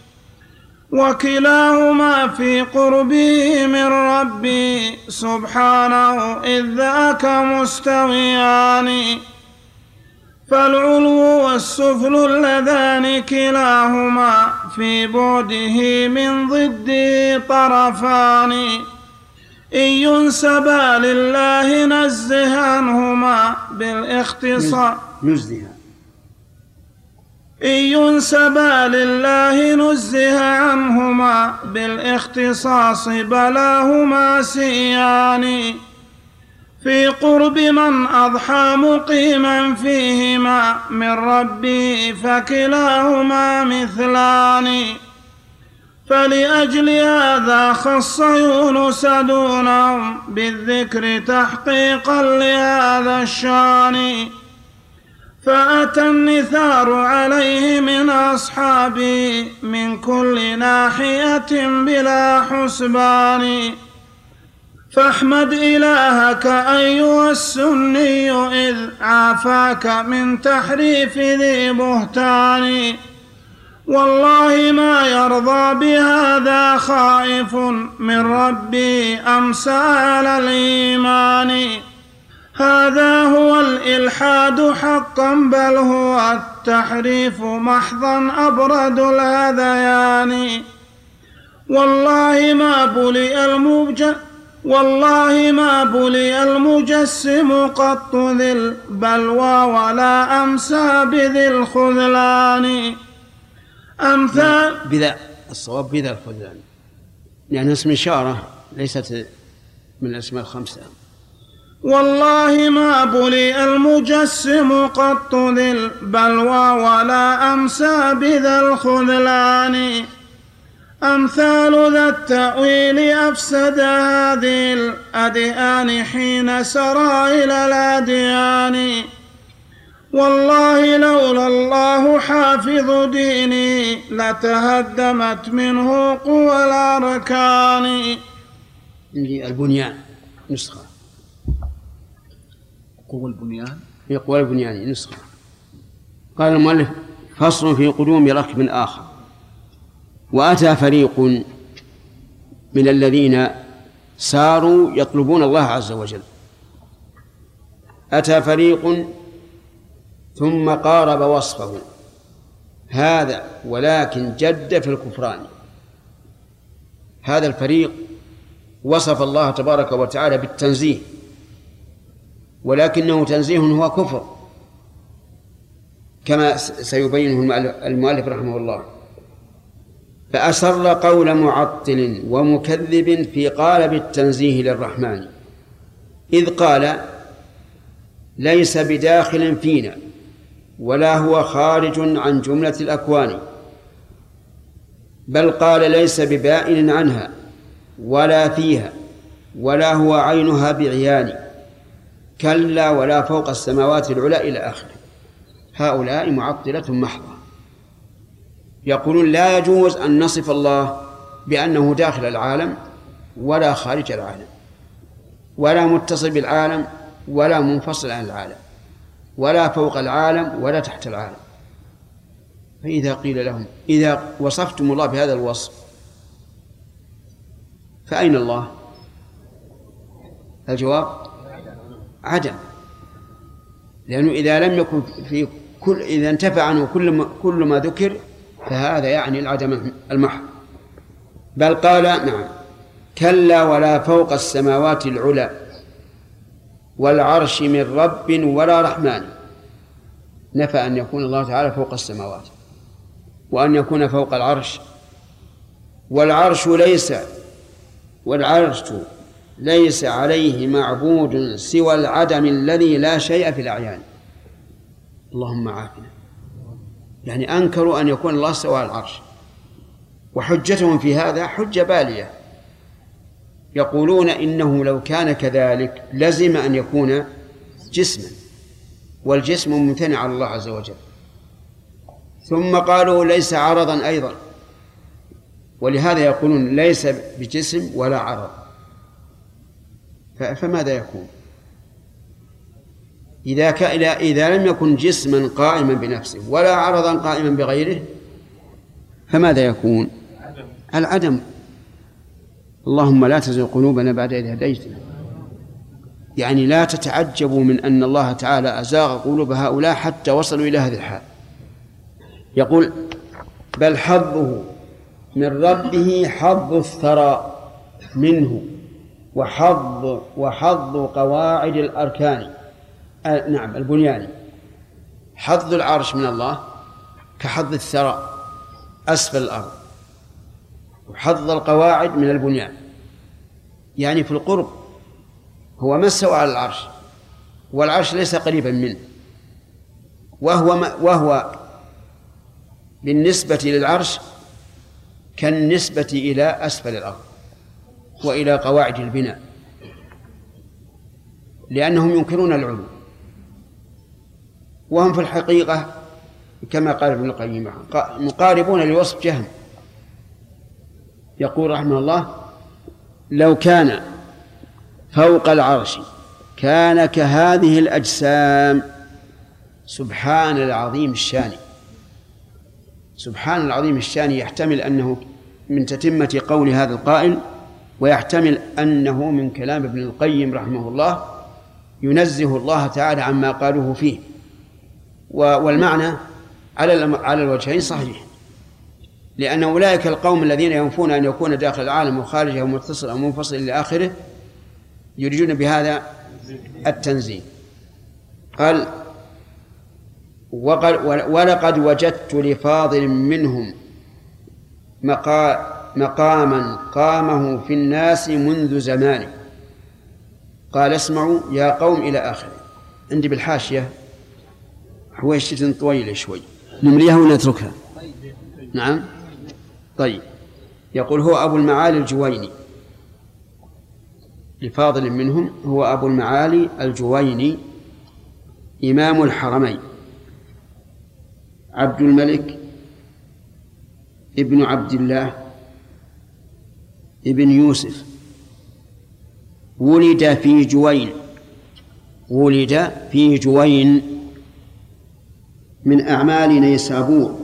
Speaker 6: وكلاهما في قربه من ربي سبحانه إذ ذاك مستويان، فالعلو والسفل اللذان كلاهما في بعده من ضده طرفان، إن ينسبا لله نزه عنهما بالاختصار إن ينسبا لله نزه عنهما بالاختصاص بلاهما سيان، في قرب من أضحى مقيما فيهما من ربه فكلاهما مثلان، فلأجل هذا خص يونس دونهم بالذكر تحقيقا لهذا الشان، فأتى النثار عليه من أصحابي من كل ناحية بلا حسبان. فاحمد إلهك أيها السني إذ عافاك من تحريف ذي بهتان. والله ما يرضى بهذا خائف من ربي أمثال الإيمان. هذا هو الإلحاد حقا بل هو التحريف محضا أبرد الهذيان. والله ما بلي المجسم قط ذي البلوى ولا أمسى بذي الخذلان. أمثال
Speaker 1: بذا الصواب بذا الخذلان، لأن اسم إشارة ليست من الأسماء الخمسة.
Speaker 6: والله ما بلي المجسم قط ذي البلوى ولا أمسى بذا الخذلان. أمثال ذا التأويل أفسد هذه الأديان حين سرى إلى الأديان. والله لولا الله حافظ ديني لتهدمت منه قوى الأركان.
Speaker 1: البنيان نسخة
Speaker 7: قوى البنيان
Speaker 1: في قوى البنيان نسخة. قال المؤلف: فصل في قدوم ركب آخر. وأتى فريق من الذين ساروا يطلبون الله عز وجل، أتى فريق ثم قارب وصفه هذا ولكن جد في الكفران. هذا الفريق وصف الله تبارك وتعالى بالتنزيه، ولكنه تنزيه هو كفر كما سيبينه المؤلف رحمه الله. فأسر قول معطل ومكذب في قالب التنزيه للرحمن، إذ قال: ليس بداخل فينا ولا هو خارج عن جملة الأكوان، بل قال: ليس ببائن عنها ولا فيها ولا هو عينها بعيان، كلا ولا فوق السماوات العلى إلى آخره. هؤلاء معطلة محضة، يقولون لا يجوز أن نصف الله بأنه داخل العالم ولا خارج العالم، ولا متصل بالعالم ولا منفصل عن العالم، ولا فوق العالم ولا تحت العالم. فإذا قيل لهم: إذا وصفتم الله بهذا الوصف فأين الله؟ الجواب: عدم، لأنه إذا لم يكن في إذا انتفى عنه كل ما ذكر فهذا يعني العدم المحض. بل قال: نعم، كلا ولا فوق السماوات العلى والعرش من رب ولا رحمن. نفى أن يكون الله تعالى فوق السماوات وأن يكون فوق العرش، والعرش ليس عليه معبود سوى العدم الذي لا شيء في الأعيان. اللهم عافنا. يعني أنكروا أن يكون الله سوى العرش، وحجتهم في هذا حجة بالية. يقولون إنه لو كان كذلك لزم أن يكون جسما، والجسم ممتنع على الله عز وجل. ثم قالوا ليس عرضا أيضا، ولهذا يقولون ليس بجسم ولا عرض. فماذا يكون؟ إذا لم يكن جسما قائما بنفسه ولا عرضا قائما بغيره فماذا يكون؟ العدم. اللهم لا تزغ قلوبنا بعد إذ هديتنا. يعني لا تتعجبوا من أن الله تعالى أزاغ قلوب هؤلاء حتى وصلوا إلى هذه الحال. يقول: بل حظه من ربه حظ الثرى منه وحظ قواعد الأركان. نعم، البنيان. حظ العرش من الله كحظ الثرى أسفل الأرض، وحظ القواعد من البنيان، يعني في القرب هو ما استوى على العرش، والعرش ليس قريبا منه، وهو بالنسبة للعرش كالنسبة إلى أسفل الأرض وإلى قواعد البناء، لأنهم ينكرون العلو. وهم في الحقيقة كما قال ابن القيم مقاربون لوصف جهم. يقول رحمه الله: لو كان فوق العرش كان كهذه الأجسام. سبحان العظيم الشان. سبحان العظيم الشان يحتمل أنه من تتمة قول هذا القائل، ويحتمل أنه من كلام ابن القيم رحمه الله ينزه الله تعالى عما قالوه فيه. والمعنى على الوجهين صحيح، لأن أولئك القوم الذين ينفون أن يكون داخل العالم وخارجه أو متصل أو منفصل إلى آخره يريدون بهذا التنزيه. قال: ولقد وجدت لفاضل منهم مقاما قامه في الناس منذ زمان. قال: اسمعوا يا قوم إلى آخره. عندي بالحاشية حويشة طويلة شوي، نمليها ونتركها. نعم. طيب. يقول: هو أبو المعالي الجويني. لفاضل منهم هو أبو المعالي الجويني إمام الحرمين، عبد الملك ابن عبد الله ابن يوسف، ولد في جوين من أعمال نيسابور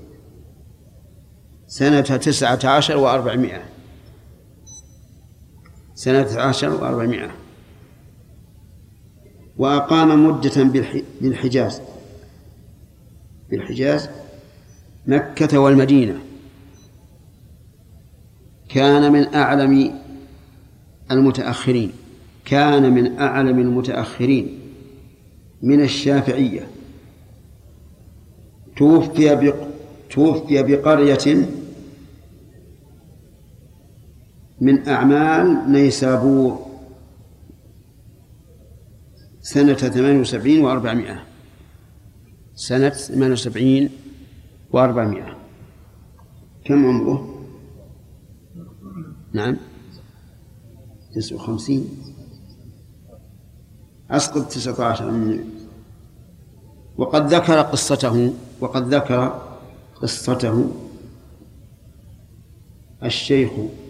Speaker 1: سنة 19 و400. سنة 19 و400. وأقام مدة بالحجاز مكة والمدينة. كان من أعلم المتأخرين من الشافعية. توفي بقرية من أعمال نيسابور سنة 78 و400. سنة 78 و400. كم عمره؟ نعم 59. أسقط 19. وقد ذكر قصته الشيخ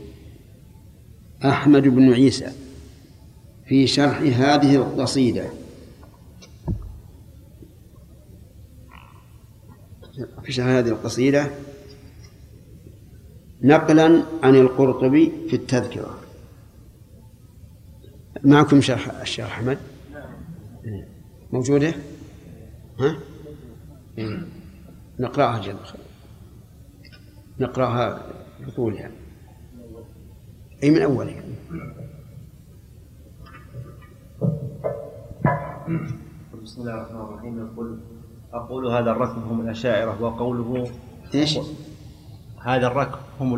Speaker 1: أحمد بن عيسى في شرح هذه القصيدة نقلا عن القرطبي في التذكرة. معكم شرح الشيخ أحمد موجودة؟ ها؟ نقرأها بطولها. أي من أولها.
Speaker 8: بسم الله الرحمن الرحيم. أقول هذا الركب هم الأشاعرة، وقوله
Speaker 1: إيش؟
Speaker 8: هذا الركب هم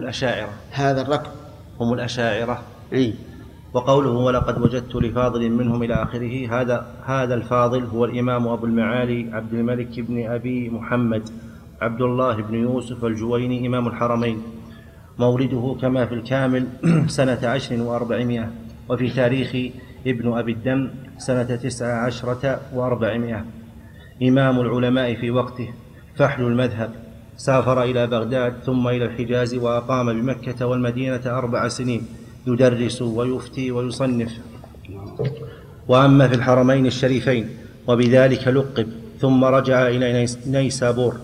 Speaker 8: الأشاعرة.
Speaker 1: أي.
Speaker 8: وقوله ولقد وجدت لفاضل منهم إلى آخره. هذا الفاضل هو الإمام أبو المعالي عبد الملك بن أبي محمد عبد الله بن يوسف الجويني إمام الحرمين. مولده كما في الكامل سنة 10 و400، وفي تاريخ ابن أبي الدم سنة 19 و400. إمام العلماء في وقته، فحل المذهب. سافر إلى بغداد ثم إلى الحجاز، وأقام بمكة والمدينة 4 سنين يدرس ويفتي ويصنف. وأما في الحرمين الشريفين وبذلك لقب، ثم رجع إلى نيسابور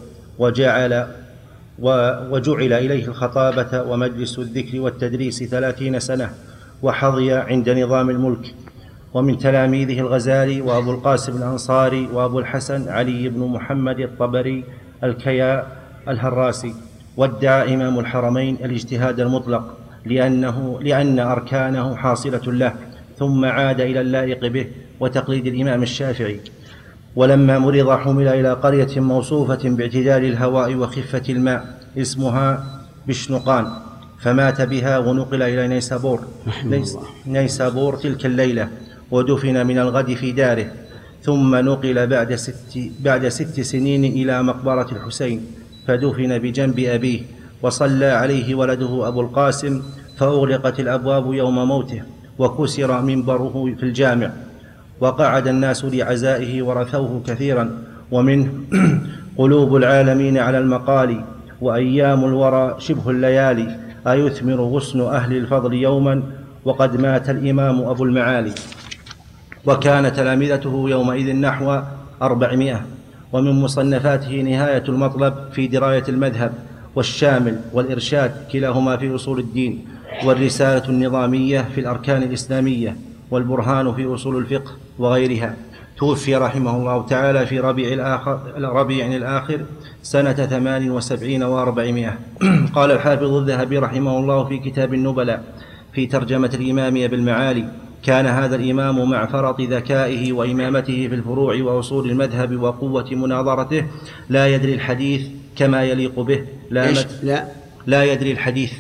Speaker 8: وجعل إليه الخطابة ومجلس الذكر والتدريس 30 سنة، وحظي عند نظام الملك. ومن تلاميذه الغزالي وأبو القاسم الأنصاري وأبو الحسن علي بن محمد الطبري الكياء الهراسي. وادعى إمام الحرمين الاجتهاد المطلق لأن أركانه حاصلة له، ثم عاد إلى اللائق به وتقليد الإمام الشافعي. ولما مرض حمل إلى قرية موصوفة باعتدال الهواء وخفة الماء اسمها بشنقان، فمات بها ونقل إلى نيسابور تلك الليلة، ودفن من الغد في داره. ثم نقل بعد 6 سنين إلى مقبرة الحسين، فدفن بجنب أبيه، وصلى عليه ولده أبو القاسم، فأغلقت الأبواب يوم موته، وكسر منبره في الجامع، وقعد الناس لعزائه ورثوه كثيرا، ومنه قلوب العالمين على المقال، وأيام الورى شبه الليالي، أيثمر غصن أهل الفضل يوما، وقد مات الإمام أبو المعالي. وكان تلامذته يومئذ نحو 400. ومن مصنفاته نهاية المطلب في دراية المذهب، والشامل والإرشاد كلاهما في أصول الدين، والرسالة النظامية في الأركان الإسلامية، والبرهان في أصول الفقه وغيرها. توفي رحمه الله تعالى في ربيع الآخر سنة 78 و400. قال الحافظ الذهبي رحمه الله في كتاب النبلاء في ترجمة الإمام أبي المعالي: كان هذا الإمام مع فرط ذكائه وإمامته في الفروع وأصول المذهب وقوة مناظرته لا يدري الحديث كما يليق به، لا يدري الحديث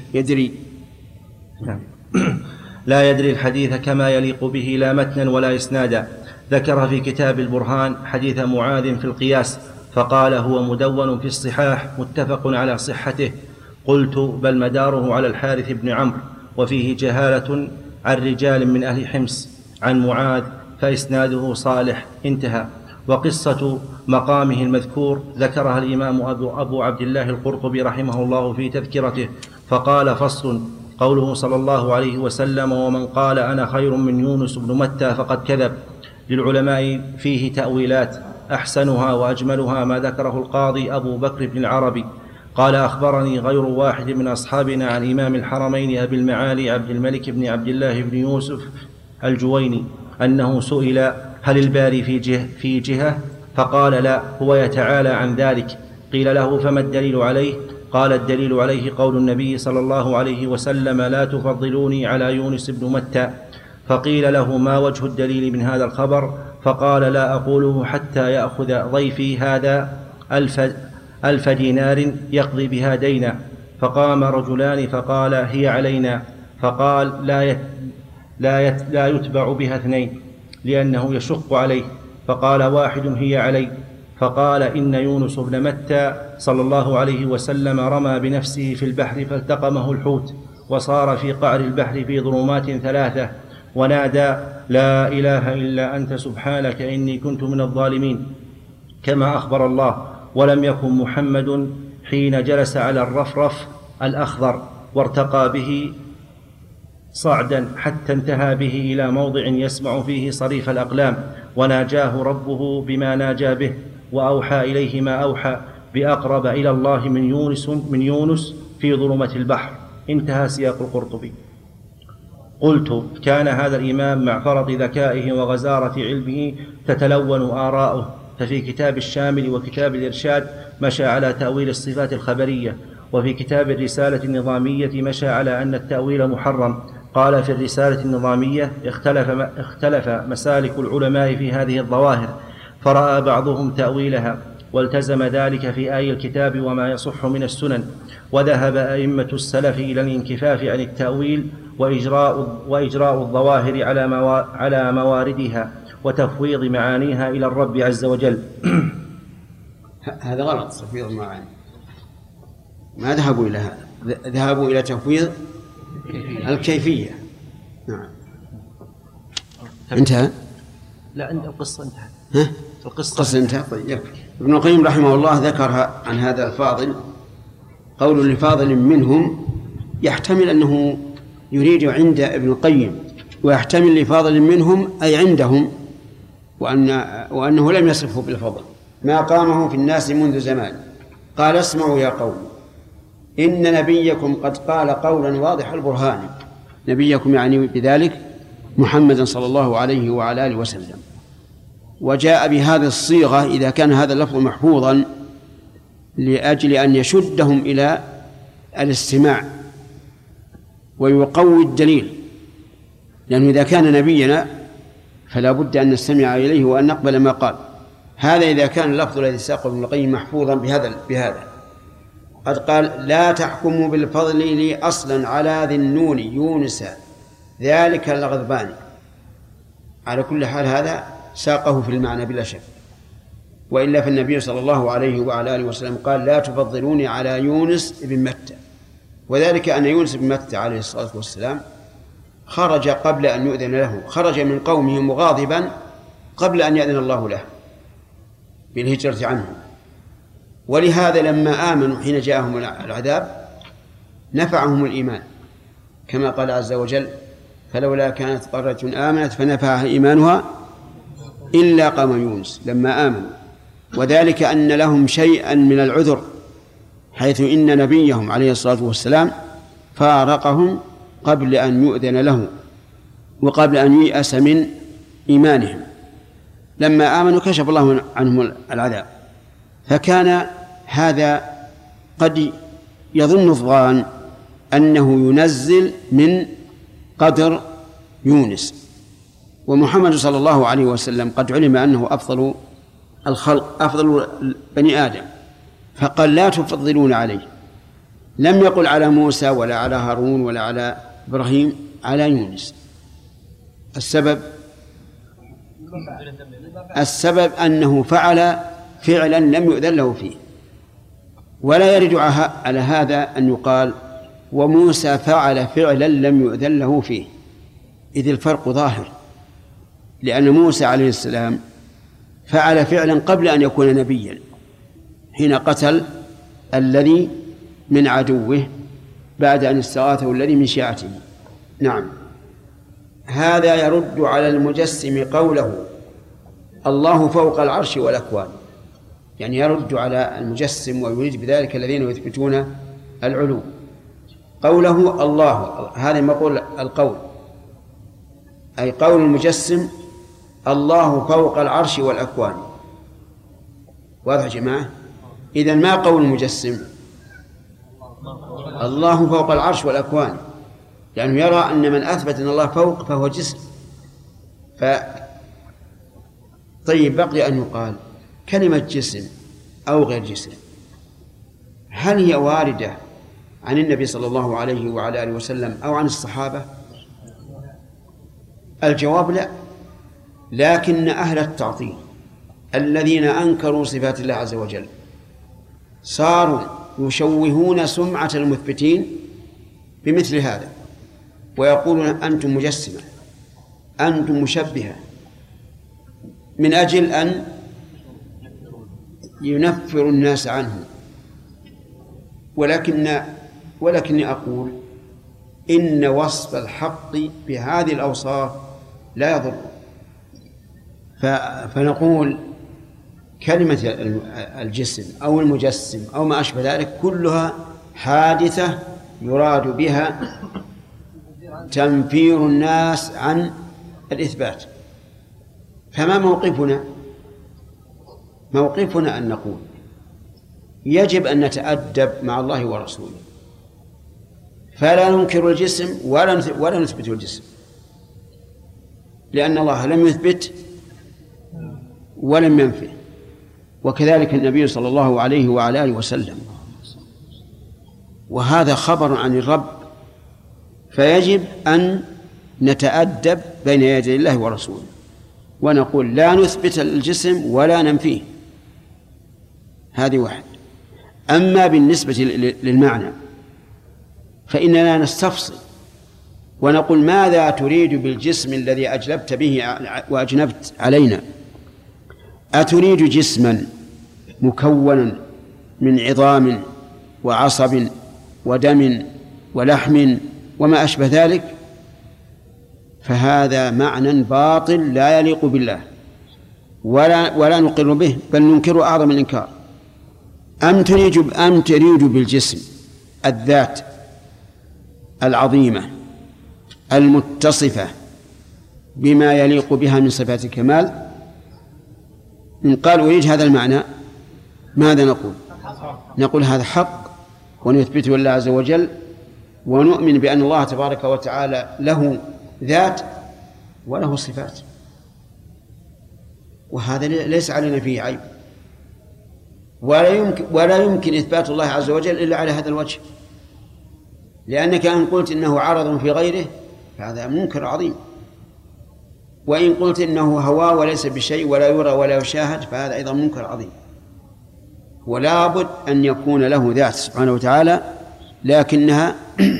Speaker 8: لا يدري الحديث كما يليق به، لا متنا ولا إسنادا. ذكر في كتاب البرهان حديث معاذ في القياس، فقال: هو مدون في الصحاح متفق على صحته. قلت: بل مداره على الحارث بن عمرو، وفيه جهالة عن رجال من أهل حمص عن معاذ، فإسناده صالح. انتهى. وقصة مقامه المذكور ذكرها الإمام أبو عبد الله القرطبي رحمه الله في تذكرته، فقال: فصل: قوله صلى الله عليه وسلم: ومن قال أنا خير من يونس بن متى فقد كذب. للعلماء فيه تأويلات، أحسنها وأجملها ما ذكره القاضي أبو بكر بن العربي قال: أخبرني غير واحد من أصحابنا عن إمام الحرمين أبي المعالي عبد الملك بن عبد الله بن يوسف الجويني أنه سئل: هل الباري في جهة؟ فقال: لا، هو يتعالى عن ذلك. قيل له: فما الدليل عليه؟ قال: الدليل عليه قول النبي صلى الله عليه وسلم: لا تفضلوني على يونس بن متى. فقيل له: ما وجه الدليل من هذا الخبر؟ فقال: لا أقوله حتى يأخذ ضيفي هذا 1000 دينار يقضي بها دينا. فقام رجلان فقال: هي علينا. فقال: لا يتبع بها 2 لأنه يشق عليه. فقال واحد: هي علي. فقال: إن يونس بن متى صلى الله عليه وسلم رمى بنفسه في البحر فالتقمه الحوت، وصار في قعر البحر في ظلمات 3، ونادى: لا إله إلا أنت سبحانك إني كنت من الظالمين، كما أخبر الله. ولم يكن محمد حين جلس على الرفرف الأخضر وارتقى به صعدا حتى انتهى به إلى موضع يسمع فيه صريف الأقلام، وناجاه ربه بما ناجى به، وأوحى إليه ما أوحى، بأقرب إلى الله من يونس في ظلمة البحر. انتهى سياق القرطبي. قلت: كان هذا الإمام مع فرط ذكائه وغزارة علمه تتلون آراؤه، ففي كتاب الشامل وكتاب الإرشاد مشى على تأويل الصفات الخبرية، وفي كتاب الرسالة النظامية مشى على أن التأويل محرم. قال في الرسالة النظامية: اختلف مسالك العلماء في هذه الظواهر، فرأى بعضهم تأويلها والتزم ذلك في آي الكتاب وما يصح من السنن، وذهب أئمة السلف إلى الانكفاف عن التأويل وإجراء الظواهر على مواردها وتفويض معانيها إلى الرب عز وجل.
Speaker 1: هذا غلط. تفويض المعاني ما ذهبوا إلى هذا، ذهبوا إلى تفويض الكيفية. نعم. انتهى؟
Speaker 8: لا، القصة انتهت.
Speaker 1: القصة انتهت. طيب. ابن القيم رحمه الله ذكر عن هذا الفاضل قول لفاضل منهم، يحتمل أنه يريد عند ابن القيم، ويحتمل لفاضل منهم أي عندهم، وأنه لم يصفه بالفضل ما قامه في الناس منذ زمان. قال: اسمعوا يا قوم، إن نبيكم قد قال قولا واضح البرهان. نبيكم يعني بذلك محمد صلى الله عليه وعلى آله وسلم، وجاء بهذه الصيغة إذا كان هذا اللفظ محفوظا لأجل أن يشدهم إلى الاستماع ويقوي الدليل، لأنه إذا كان نبينا فلا بد أن نستمع إليه وأن نقبل ما قال. هذا إذا كان اللفظ الذي ساقه ابن القيم محفوظا بهذا. قد قال: لا تحكموا بالفضل لي أصلا على ذي النون يونس ذلك الغضبان. على كل حال هذا ساقه في المعنى بلا شك، وإلا فالنبي صلى الله عليه وعلى آله وسلم قال: لا تفضلوني على يونس بن متى، وذلك أن يونس بن متى عليه الصلاة والسلام خرج قبل أن يؤذن له، خرج من قومه مغاضبا قبل أن يأذن الله له، بالهجرة عنهم. ولهذا لما آمنوا حين جاءهم العذاب نفعهم الإيمان، كما قال عز وجل: فلولا كانت قرية آمنت فنفعها إيمانها إلا قوم يونس لما آمنوا. وذلك أن لهم شيئا من العذر، حيث إن نبيهم عليه الصلاة والسلام فارقهم قبل أن يؤذن له وقبل أن ييأس من إيمانهم. لما آمنوا كشف الله عنهم العذاب. فكان هذا قد يظن الظان أنه ينزل من قدر يونس، ومحمد صلى الله عليه وسلم قد علم أنه أفضل الخلق، أفضل بني آدم، فقال: لا تفضلون عليه. لم يقل على موسى ولا على هارون ولا على إبراهيم، على يونس. السبب أنه فعل فعلا لم يؤذن له فيه. ولا يرد على هذا أن يقال: وموسى فعل فعلا لم يؤذن له فيه، إذ الفرق ظاهر، لأن موسى عليه السلام فعل فعلا قبل أن يكون نبيا، حين قتل الذي من عدوه بعد أن استغاثه الذي من شيعته. نعم. هذا يرد على المجسم قوله: الله فوق العرش والأكوان، يعني يرد على المجسم ويريد بذلك الذين يثبتون العلو. قوله الله، هذا مقول القول، أي قول المجسم: الله فوق العرش والأكوان. واضح يا جماعة؟ إذن ما قول المجسم؟ الله فوق العرش والأكوان، لأنه يعني يرى أن من أثبت أن الله فوق فهو جسم. طيب، بقي أن يقال: كلمة جسم أو غير جسم هل هي واردة عن النبي صلى الله عليه وعلى آله وسلم أو عن الصحابة؟ الجواب لا. لكن أهل التعطيل الذين أنكروا صفات الله عز وجل صاروا يشوهون سمعة المثبتين بمثل هذا، ويقولون: أنتم مجسمة، أنتم مشبهة، من أجل أن ينفر الناس عنه. ولكني أقول إن وصف الحق بهذه الأوصاف لا يضر. فنقول كلمة الجسم أو المجسم أو ما أشبه ذلك كلها حادثة يراد بها تنفير الناس عن الإثبات. فما موقفنا؟ موقفنا أن نقول: يجب أن نتأدب مع الله ورسوله، فلا ننكر الجسم ولا نثبت الجسم، لأن الله لم يثبت ولم ينفي، وكذلك النبي صلى الله عليه وعلى آله وسلم. وهذا خبر عن الرب، فيجب أن نتأدب بين يدي الله ورسوله، ونقول: لا نثبت الجسم ولا ننفيه. هذه واحد. أما بالنسبة للمعنى فإننا نستفصل ونقول: ماذا تريد بالجسم الذي أجلبت به وأجنبت علينا؟ أتريد جسما مكونا من عظام وعصب ودم ولحم وما أشبه ذلك؟ فهذا معنى باطل لا يليق بالله، ولا نقر به، بل ننكر أعظم الإنكار. أم تريد بالجسم الذات العظيمة المتصفة بما يليق بها من صفات الكمال؟ إن قال أريد هذا المعنى ماذا نقول؟ نقول هذا حق، ونثبته لله عز وجل، ونؤمن بأن الله تبارك وتعالى له ذات وله صفات، وهذا ليس علينا فيه عيب، ولا يمكن إثبات الله عز وجل إلا على هذا الوجه، لأنك إن قلت إنه عرض في غيره فهذا منكر عظيم، وإن قلت إنه هوى وليس بشيء ولا يرى ولا يشاهد فهذا أيضا منكر عظيم. ولا بد أن يكون له ذات سبحانه وتعالى، لكنها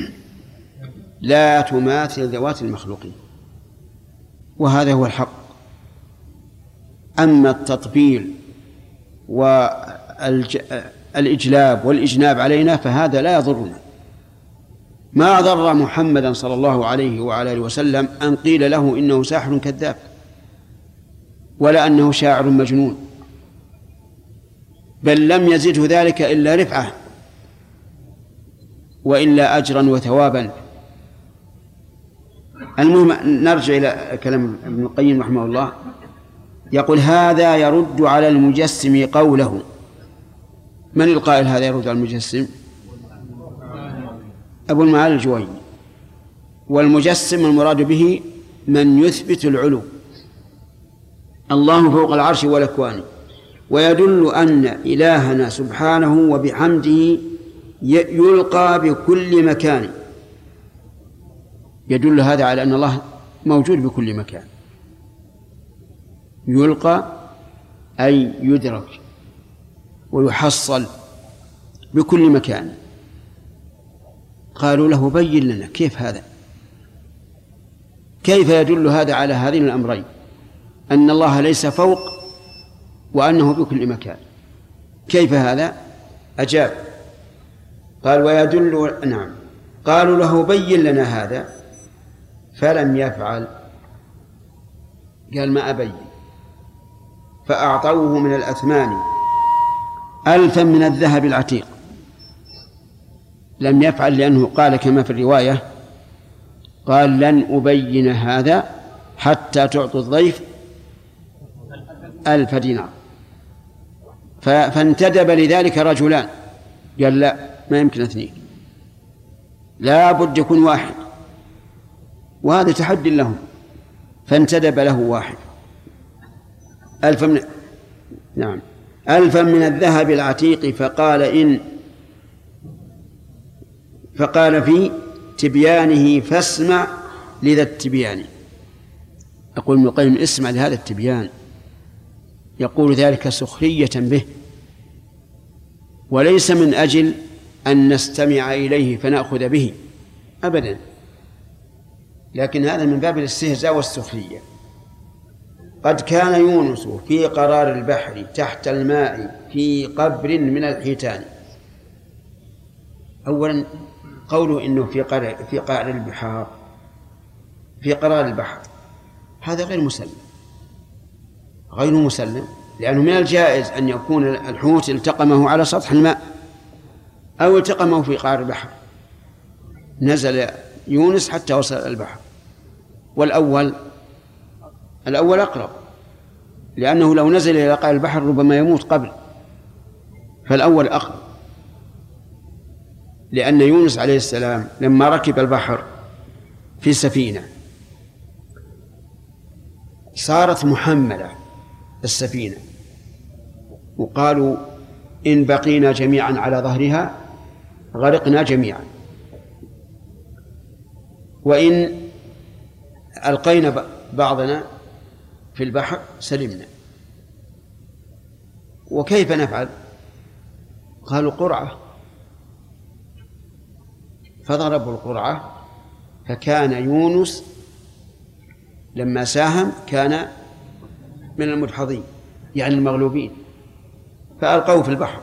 Speaker 1: لا تماثل ذوات المخلوقين، وهذا هو الحق. أما التطبيل والإجلاب والإجناب علينا فهذا لا يضرنا. ما ضر محمدا صلى الله عليه وعلى آله وسلم أن قيل له إنه ساحر كذاب ولا أنه شاعر مجنون، بل لم يزده ذلك إلا رفعة وإلا أجرا وثوابا. المهم نرجع إلى كلام ابن القيم رحمه الله، يقول هذا يرد على المجسم قوله. من القائل هذا يرد على المجسم؟ أبو المعالي الجويني. والمجسم المراد به من يثبت العلو، الله فوق العرش والأكوان، ويدل أن إلهنا سبحانه وبحمده يلقى بكل مكان. يدل هذا على أن الله موجود بكل مكان. يلقى أي يدرك ويحصل بكل مكان. قالوا له بين لنا كيف هذا، كيف يدل هذا على هذين الأمرين، أن الله ليس فوق وأنه بكل مكان، كيف هذا؟ أجاب قال ويدل نعم. قالوا له بين لنا هذا فلم يفعل، قال ما أبين. فأعطوه من الأثمان 1000 من الذهب العتيق. لم يفعل لأنه قال كما في الرواية قال لن أبين هذا حتى تعطوا الضيف 1000 دينار. فانتدب لذلك رجلان، قال لا ما يمكن 2، لا بد يكون واحد، وهذا تحدي لهم. فانتدب له واحد 1000 من نعم 1000 من الذهب العتيق. فقال في تبيانه فاسمع لذا التبيان. يقول ابن القيم اسمع لهذا التبيان، يقول ذلك سخرية به، وليس من أجل أن نستمع إليه فنأخذ به أبدا، لكن هذا من باب الاستهزاء والسخرية. قد كان يونس في قرار البحر تحت الماء في قبر من الحيتان. أولا قوله إنه في قعر البحار، في قرار البحر، هذا غير مسلم، لأنه من الجائز أن يكون الحوت التقمه على سطح الماء أو التقمه في قعر البحر، نزل يونس حتى وصل البحر. والأول أقرب، لأنه لو نزل إلى قعر البحر ربما يموت قبل، فالأول أقرب. لأن يونس عليه السلام لما ركب البحر في سفينة صارت محملة السفينة، وقالوا إن بقينا جميعا على ظهرها غرقنا جميعا، وإن ألقينا بعضنا في البحر سلمنا. وكيف نفعل؟ قالوا قرعة، فضربوا القرعة، فكان يونس لما ساهم كان من المدحضين يعني المغلوبين، فألقوه في البحر،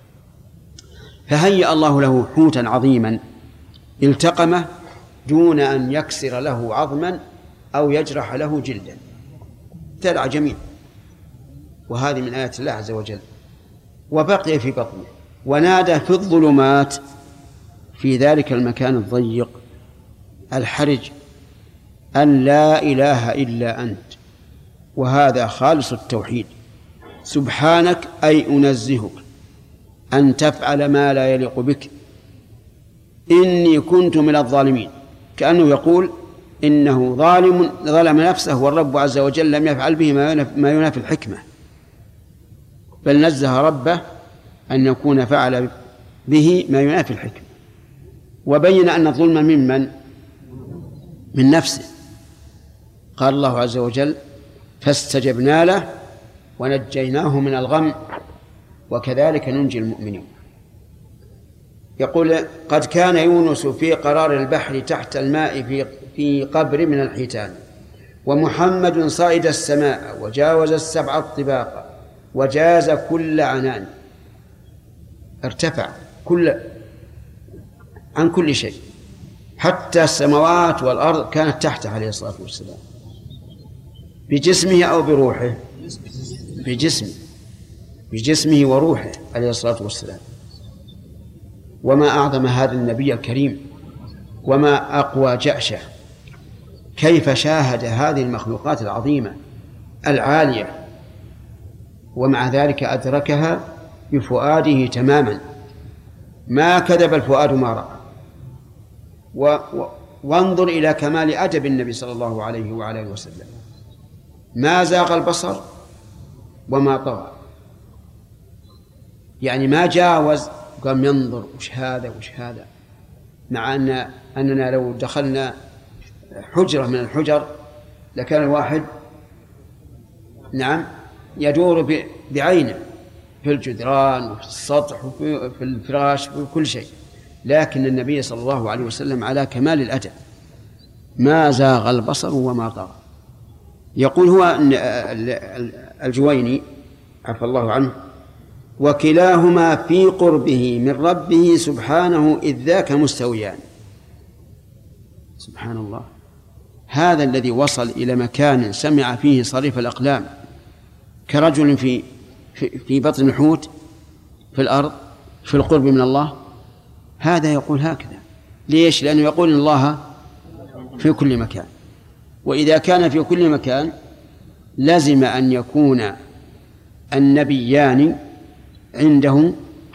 Speaker 1: فهيأ الله له حوتا عظيما التقمه دون أن يكسر له عظما أو يجرح له جلدا، ابتلع جميع. وهذه من آيات الله عز وجل. وبقي في بطنه ونادى في الظلمات في ذلك المكان الضيق الحرج أن لا إله إلا أنت، وهذا خالص التوحيد، سبحانك أي أنزهك أن تفعل ما لا يليق بك، إني كنت من الظالمين. كأنه يقول إنه ظلم نفسه، والرب عز وجل لم يفعل به ما ينافي الحكمة، بل نزه ربه أن يكون فعل به ما ينافي الحكمة، وبين أن الظلم من نفسه. قال الله عز وجل فاستجبنا له ونجيناه من الغم وكذلك ننجي المؤمنين. يقول قد كان يونس في قرار البحر تحت الماء في قبر من الحيتان، ومحمد صعد السماء وجاوز 7 الطباق وجاز كل عنان، ارتفع عن كل شيء، حتى السماوات والأرض كانت تحته عليه الصلاة والسلام، بجسمه أو بروحه؟ بجسمه وروحه عليه الصلاة والسلام. وما أعظم هذا النبي الكريم، وما أقوى جأشه، كيف شاهد هذه المخلوقات العظيمة العالية، ومع ذلك أدركها بفؤاده تماما، ما كذب الفؤاد ما رأى. وانظر إلى كمال أدب النبي صلى الله عليه وعلى آله وسلم، ما زاغ البصر وما طغى، يعني ما جاوز قام ينظر وش هذا، مع أننا لو دخلنا حجرة من الحجر لكان الواحد يدور بعينه في الجدران وفي السطح وفي الفراش وفي كل شيء، لكن النبي صلى الله عليه وسلم على كمال الأدب ما زاغ البصر وما طغى. يقول هو الجويني عفى الله عنه: وكلاهما في قربه من ربه سبحانه إذ ذاك مستويان. سبحان الله، هذا الذي وصل إلى مكان سمع فيه صريف الأقلام كرجل في بطن الحوت في الأرض في القرب من الله، هذا يقول هكذا. ليش؟ لأنه يقول إن الله في كل مكان، وإذا كان في كل مكان لازم أن يكون النبيان عنده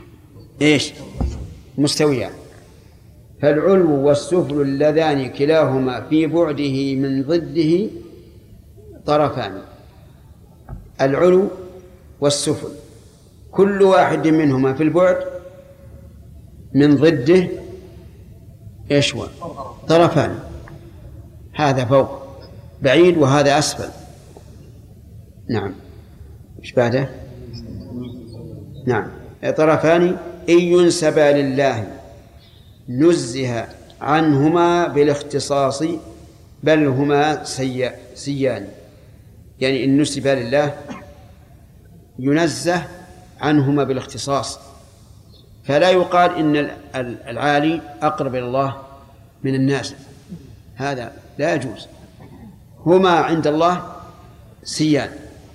Speaker 1: مستويان. فالعلو والسفل اللذان كلاهما في بعده من ضده طرفان. العلو والسفل كل واحد منهما في البعد من ضده طرفان، هذا فوق بعيد وهذا أسفل. نعم، إيش بعده؟ نعم، طرفان إن ينسبا لله نزه عنهما بالاختصاص بل هما سيان، يعني إن نسبا لله ينزه عنهما بالاختصاص، فلا يقال إن العالي أقرب إلى الله من الناس، هذا لا يجوز. هما عند الله سيان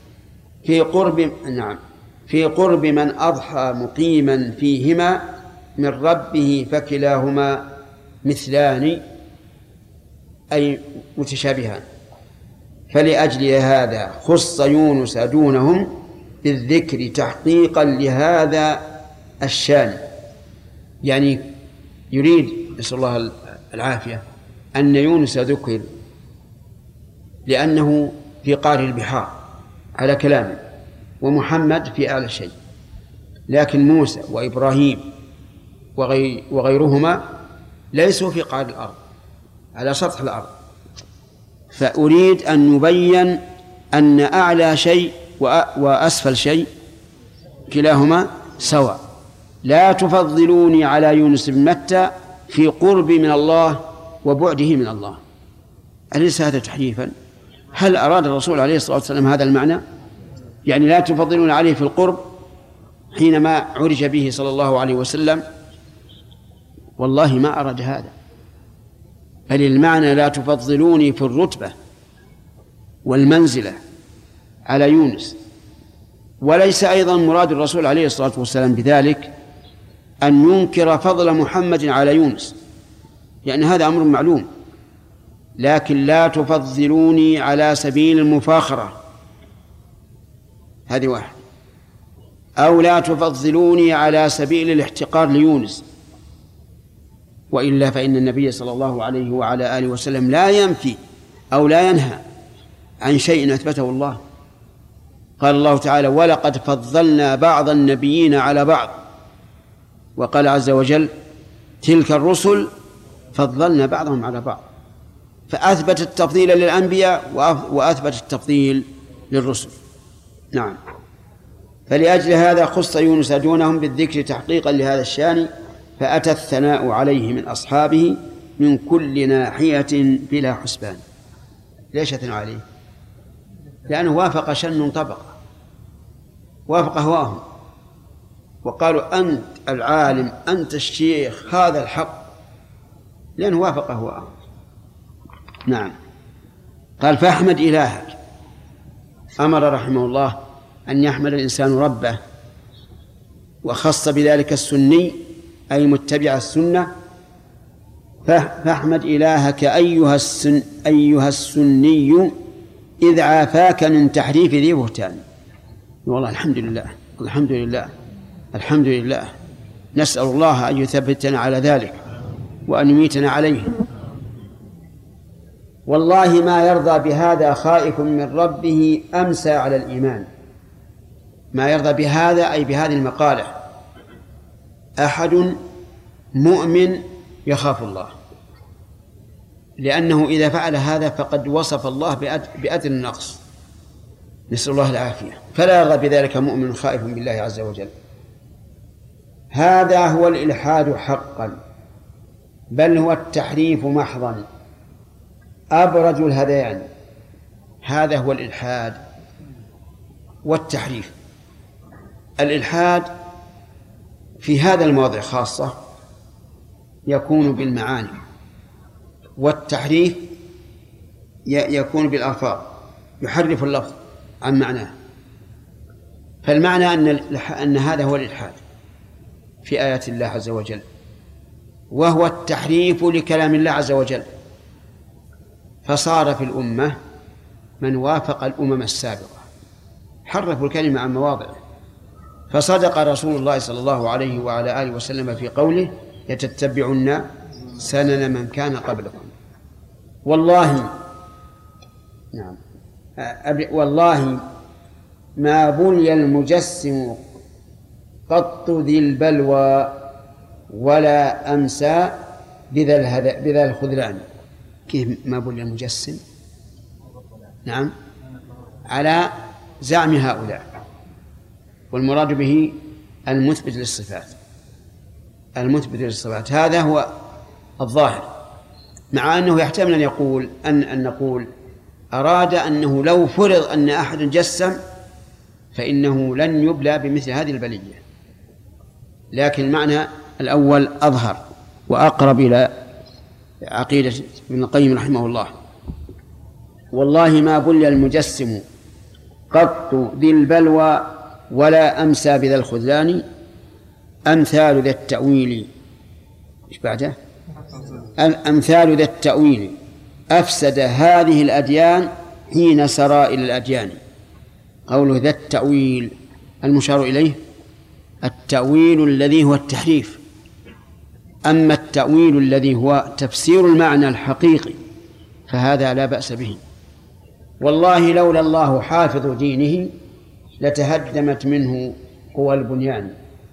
Speaker 1: في قرب من أضحى مقيما فيهما من ربه فكلاهما مثلان أي متشابهان. فلأجل هذا خص يونس دونهم بالذكر تحقيقا لهذا الشان، يعني يريد نسأل الله العافية أن يونس ذكر لأنه في قعر البحار على كلامه، ومحمد في أعلى شيء، لكن موسى وإبراهيم وغيرهما ليسوا في قعر الأرض على سطح الأرض. فأريد أن نبين أن أعلى شيء وأسفل شيء كلاهما سواء. لا تفضلوني على يونس بن متى في قرب من الله وبعده من الله. أليس هذا تحريفا؟ هل أراد الرسول عليه الصلاة والسلام هذا المعنى؟ يعني لا تفضلون عليه في القرب حينما عرج به صلى الله عليه وسلم؟ والله ما أراد هذا، بل المعنى لا تفضلوني في الرتبة والمنزلة على يونس. وليس أيضا مراد الرسول عليه الصلاة والسلام بذلك أن ينكر فضل محمد على يونس، لأن هذا أمر معلوم، لكن لا تفضلوني على سبيل المفاخرة، هذه واحد، أو لا تفضلوني على سبيل الاحتقار ليونس. وإلا فإن النبي صلى الله عليه وعلى آله وسلم لا ينفي أو لا ينهى عن شيء أثبته الله. قال الله تعالى: ولقد فضلنا بعض النبيين على بعض. وقال عز وجل: تلك الرسل فضلنا بعضهم على بعض. فأثبت التفضيل للأنبياء وأثبت التفضيل للرسل. نعم. فلأجل هذا خص يونس دونهم بالذكر تحقيقا لهذا الشان، فأتى الثناء عليه من أصحابه من كل ناحية بلا حسبان. ليش أثنى عليه؟ لأنه وافق شن طبقة، وافق هواهم وقالوا أنت العالم أنت الشيخ هذا الحق، لأنه وافق هواهم. نعم. قال فاحمد إلهك. أمر رحمه الله أن يحمد الإنسان ربه، وخص بذلك السني أي متبع السنة. فاحمد إلهك أيها السني إذ عافاك من تحريف ذي بهتان. والله الحمد لله الحمد لله الحمد لله، نسأل الله أن يثبتنا على ذلك وأن يميتنا عليه. والله ما يرضى بهذا خائف من ربه أمسى على الإيمان. ما يرضى بهذا أي بهذه المقالة أحد مؤمن يخاف الله، لأنه إذا فعل هذا فقد وصف الله بأدنى النقص، نسأل الله العافية. فلا يرضى بذلك مؤمن خائف بالله عز وجل. هذا هو الإلحاد حقا، بل هو التحريف محضا أبرج الهذيان. هذا هو الإلحاد والتحريف. الإلحاد في هذا الموضع خاصة يكون بالمعاني، والتحريف يكون بالألفاظ، يحرف اللفظ عن معناه. فالمعنى أن هذا هو الإلحاد في آيات الله عز وجل، وهو التحريف لكلام الله عز وجل. فصار في الأمة من وافق الأمم السابقة، حرفوا الكلمة عن مواضعه. فصدق رسول الله صلى الله عليه وعلى آله وسلم في قوله يتتبعن سنن من كان قبلكم. والله نعم والله ما بلي المجسم قط ذي البلوى ولا أمسى بذا الخذلان. كيف ما بلي المجسم؟ نعم على زعم هؤلاء، والمراد به المثبت للصفات، المثبت للصفات. هذا هو الظاهر، مع أنه يحتمل أن نقول أراد أنه لو فرض أن أحد جسم فإنه لن يبلى بمثل هذه البلية، لكن المعنى الأول أظهر وأقرب إلى عقيدة ابن القيم رحمه الله. والله ما بلي المجسم قط ذي البلوى ولا أمسى بذا الخذلان أمثال ذا التأويل. إيش بعده؟ الأمثال ذا التأويل أفسد هذه الأديان حين سرى إلى الأديان. قوله ذا التأويل المشار إليه التأويل الذي هو التحريف، أما التأويل الذي هو تفسير المعنى الحقيقي فهذا لا بأس به. والله لولا الله حافظ دينه لتهدمت منه قوى البنيان.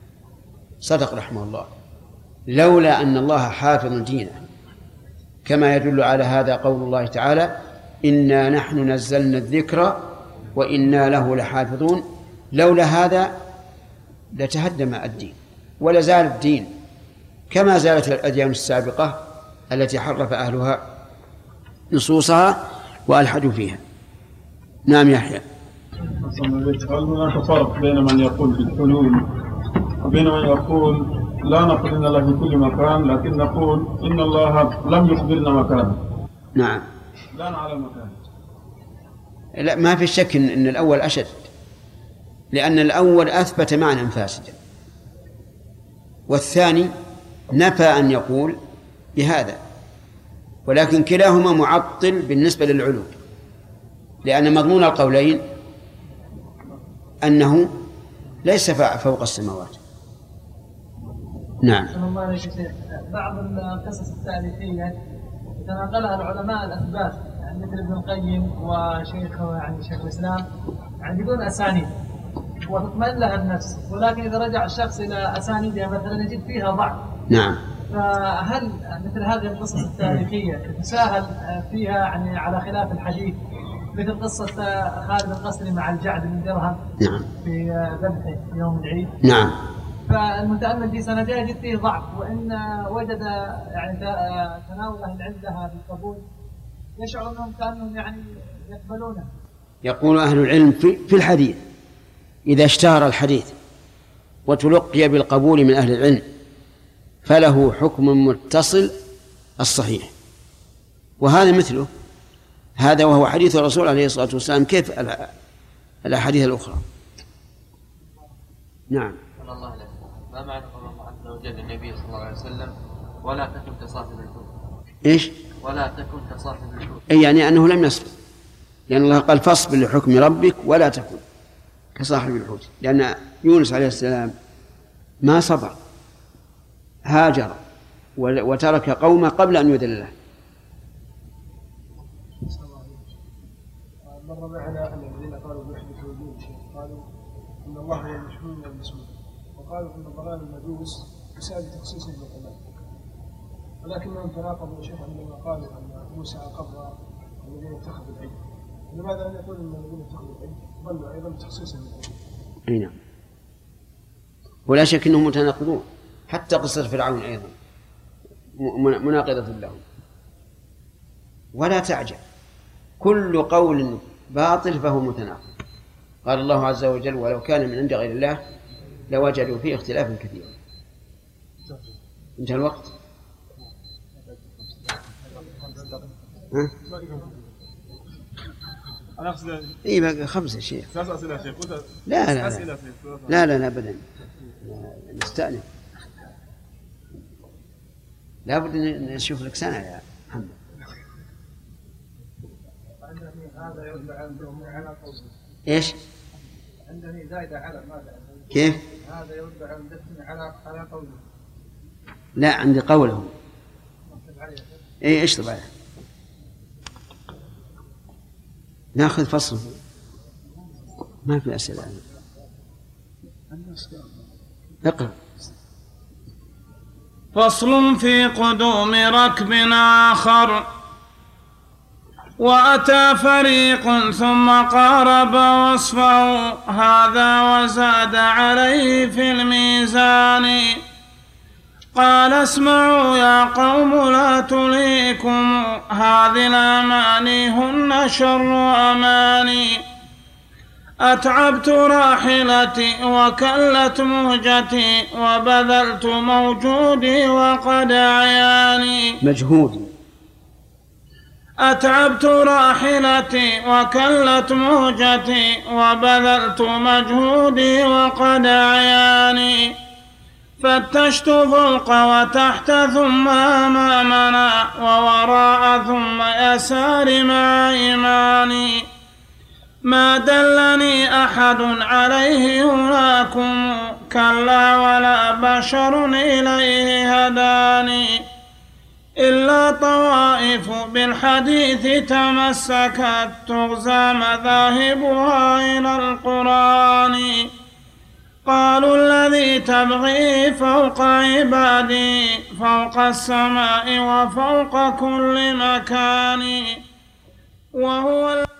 Speaker 1: صدق رحمه الله. لولا أن الله حافظ دينه، كما يدل على هذا قول الله تعالى إنا نحن نزلنا الذكر وإنا له لحافظون. لولا هذا لتهدم الدين ولا زال الدين كما زالت الأديان السابقة التي حرف أهلها نصوصها وألحدوا فيها. نعم يحيى.
Speaker 4: هل هناك فرق بين من يقول بالحلول وبين من يقول لا نقول إن الله في كل مكان، لكن نقول إن الله لم يخبرنا مكانه؟
Speaker 1: نعم
Speaker 4: لا نعلم مكانه.
Speaker 1: لا، ما في شك إن الأول أشد، لأن الأول أثبت معنى فاسدا، والثاني نفى أن يقول بهذا. ولكن كلاهما معطل بالنسبة للعلو، لأن مضمون القولين أنه ليس فوق السماوات. نعم.
Speaker 5: بعض القصص التاريخية تناقلها العلماء الأثبات، يعني مثل ابن القيم وشيخه يعني شيخ الإسلام، يعني بدون أسانيد وتطمئن لها النفس، ولكن إذا رجع الشخص إلى أسانيدها مثلا يجد فيها ضعف.
Speaker 1: نعم.
Speaker 5: فهل مثل هذه القصص التاريخية تتساهل فيها يعني على خلاف الحديث، مثل قصة خالد القسري مع الجعد بن درهم
Speaker 1: نعم
Speaker 5: في ذبحه يوم العيد؟
Speaker 1: نعم.
Speaker 5: فالمتأمل في سندها يجد فيه ضعف، وإن وجد يعني تناول أهل العلم لها بالقبول يشعر أنهم كأنهم يعني يقبلونها.
Speaker 1: يقول أهل العلم في الحديث إذا اشتهر الحديث وتلقي بالقبول من أهل العلم فله حكم متصل الصحيح، وهذا مثله هذا وهو حديث الرسول عليه الصلاة والسلام. كيف الأحاديث الأخرى؟ نعم.
Speaker 9: الله له. ما معنى قول الله عز وجل النبي صلى الله عليه وسلم ولا تكن كصاحب الحوت؟
Speaker 1: إيش؟
Speaker 9: ولا تكن كصاحب الحوت،
Speaker 1: أي يعني أنه لم يصبر، لأن الله قال فاصبر لحكم ربك ولا تكن كصاحب الحوت، لأن يونس عليه السلام ما صبر، هاجر وترك قومه قبل أن يؤذن له.
Speaker 2: مر معنا أن الذين قالوا بوحدة الوجود قالوا إن الله هو المشهور والمسموع، وقالوا إن ضلال المجوس بسبب تخصيص بالقرآن، ولكنهم تناقضوا شيخ عندما قالوا أن موسى قبر الذين اتخذوا العلم. لماذا لم يقول أن الذين اتخذوا العلم ضلوا أيضا بتخصيص بالقرآن؟
Speaker 1: أي نعم، ولا شك أنهم متناقضون، حتى قصة فرعون أيضا مناقضة لهم. ولا تعجب، كل قول باطل فهو متناقض. قال الله عز وجل ولو كان من عند غير الله لوجدوا فيه اختلافا كثيرا. انتهى الوقت. اي بقى 5 شيء. لا لا لا لا لا ابدا، نستأنف، لا بد نشوف لك سنة يا محمد.
Speaker 2: هذا يرد عندهم على قوله.
Speaker 1: ايش؟
Speaker 2: عندني زايدة على ماذا؟
Speaker 1: كيف؟
Speaker 2: هذا يرد عندهم على قوله.
Speaker 1: لا، عندي قوله. اي اشطب عليه. ناخذ فصل، ما في أسئلة. اقرأ.
Speaker 6: فصل في قدوم ركب آخر. وأتى فريق ثم قارب وصفه هذا وزاد عليه في الميزان. قال اسمعوا يا قوم لا تليكم هذه الأماني هن شر أماني. أتعبت راحلتي وكلت مهجتي وبذلت موجودي وقد أعياني.
Speaker 1: مجهودي.
Speaker 6: أتعبت راحلتي وكلت مهجتي وبذلت مجهودي وقد أعياني. فتشت فوق وتحت ثم أمامنا ووراء ثم يسار مع إيماني. ما دلني أحد عليه هناكم كلا ولا بشر إليه هداني. إلا طوائف بالحديث تمسكت تغزى مذاهبها إلى القرآن. قالوا الذي تبغي فوق عبادي فوق السماء وفوق كل مكان وهو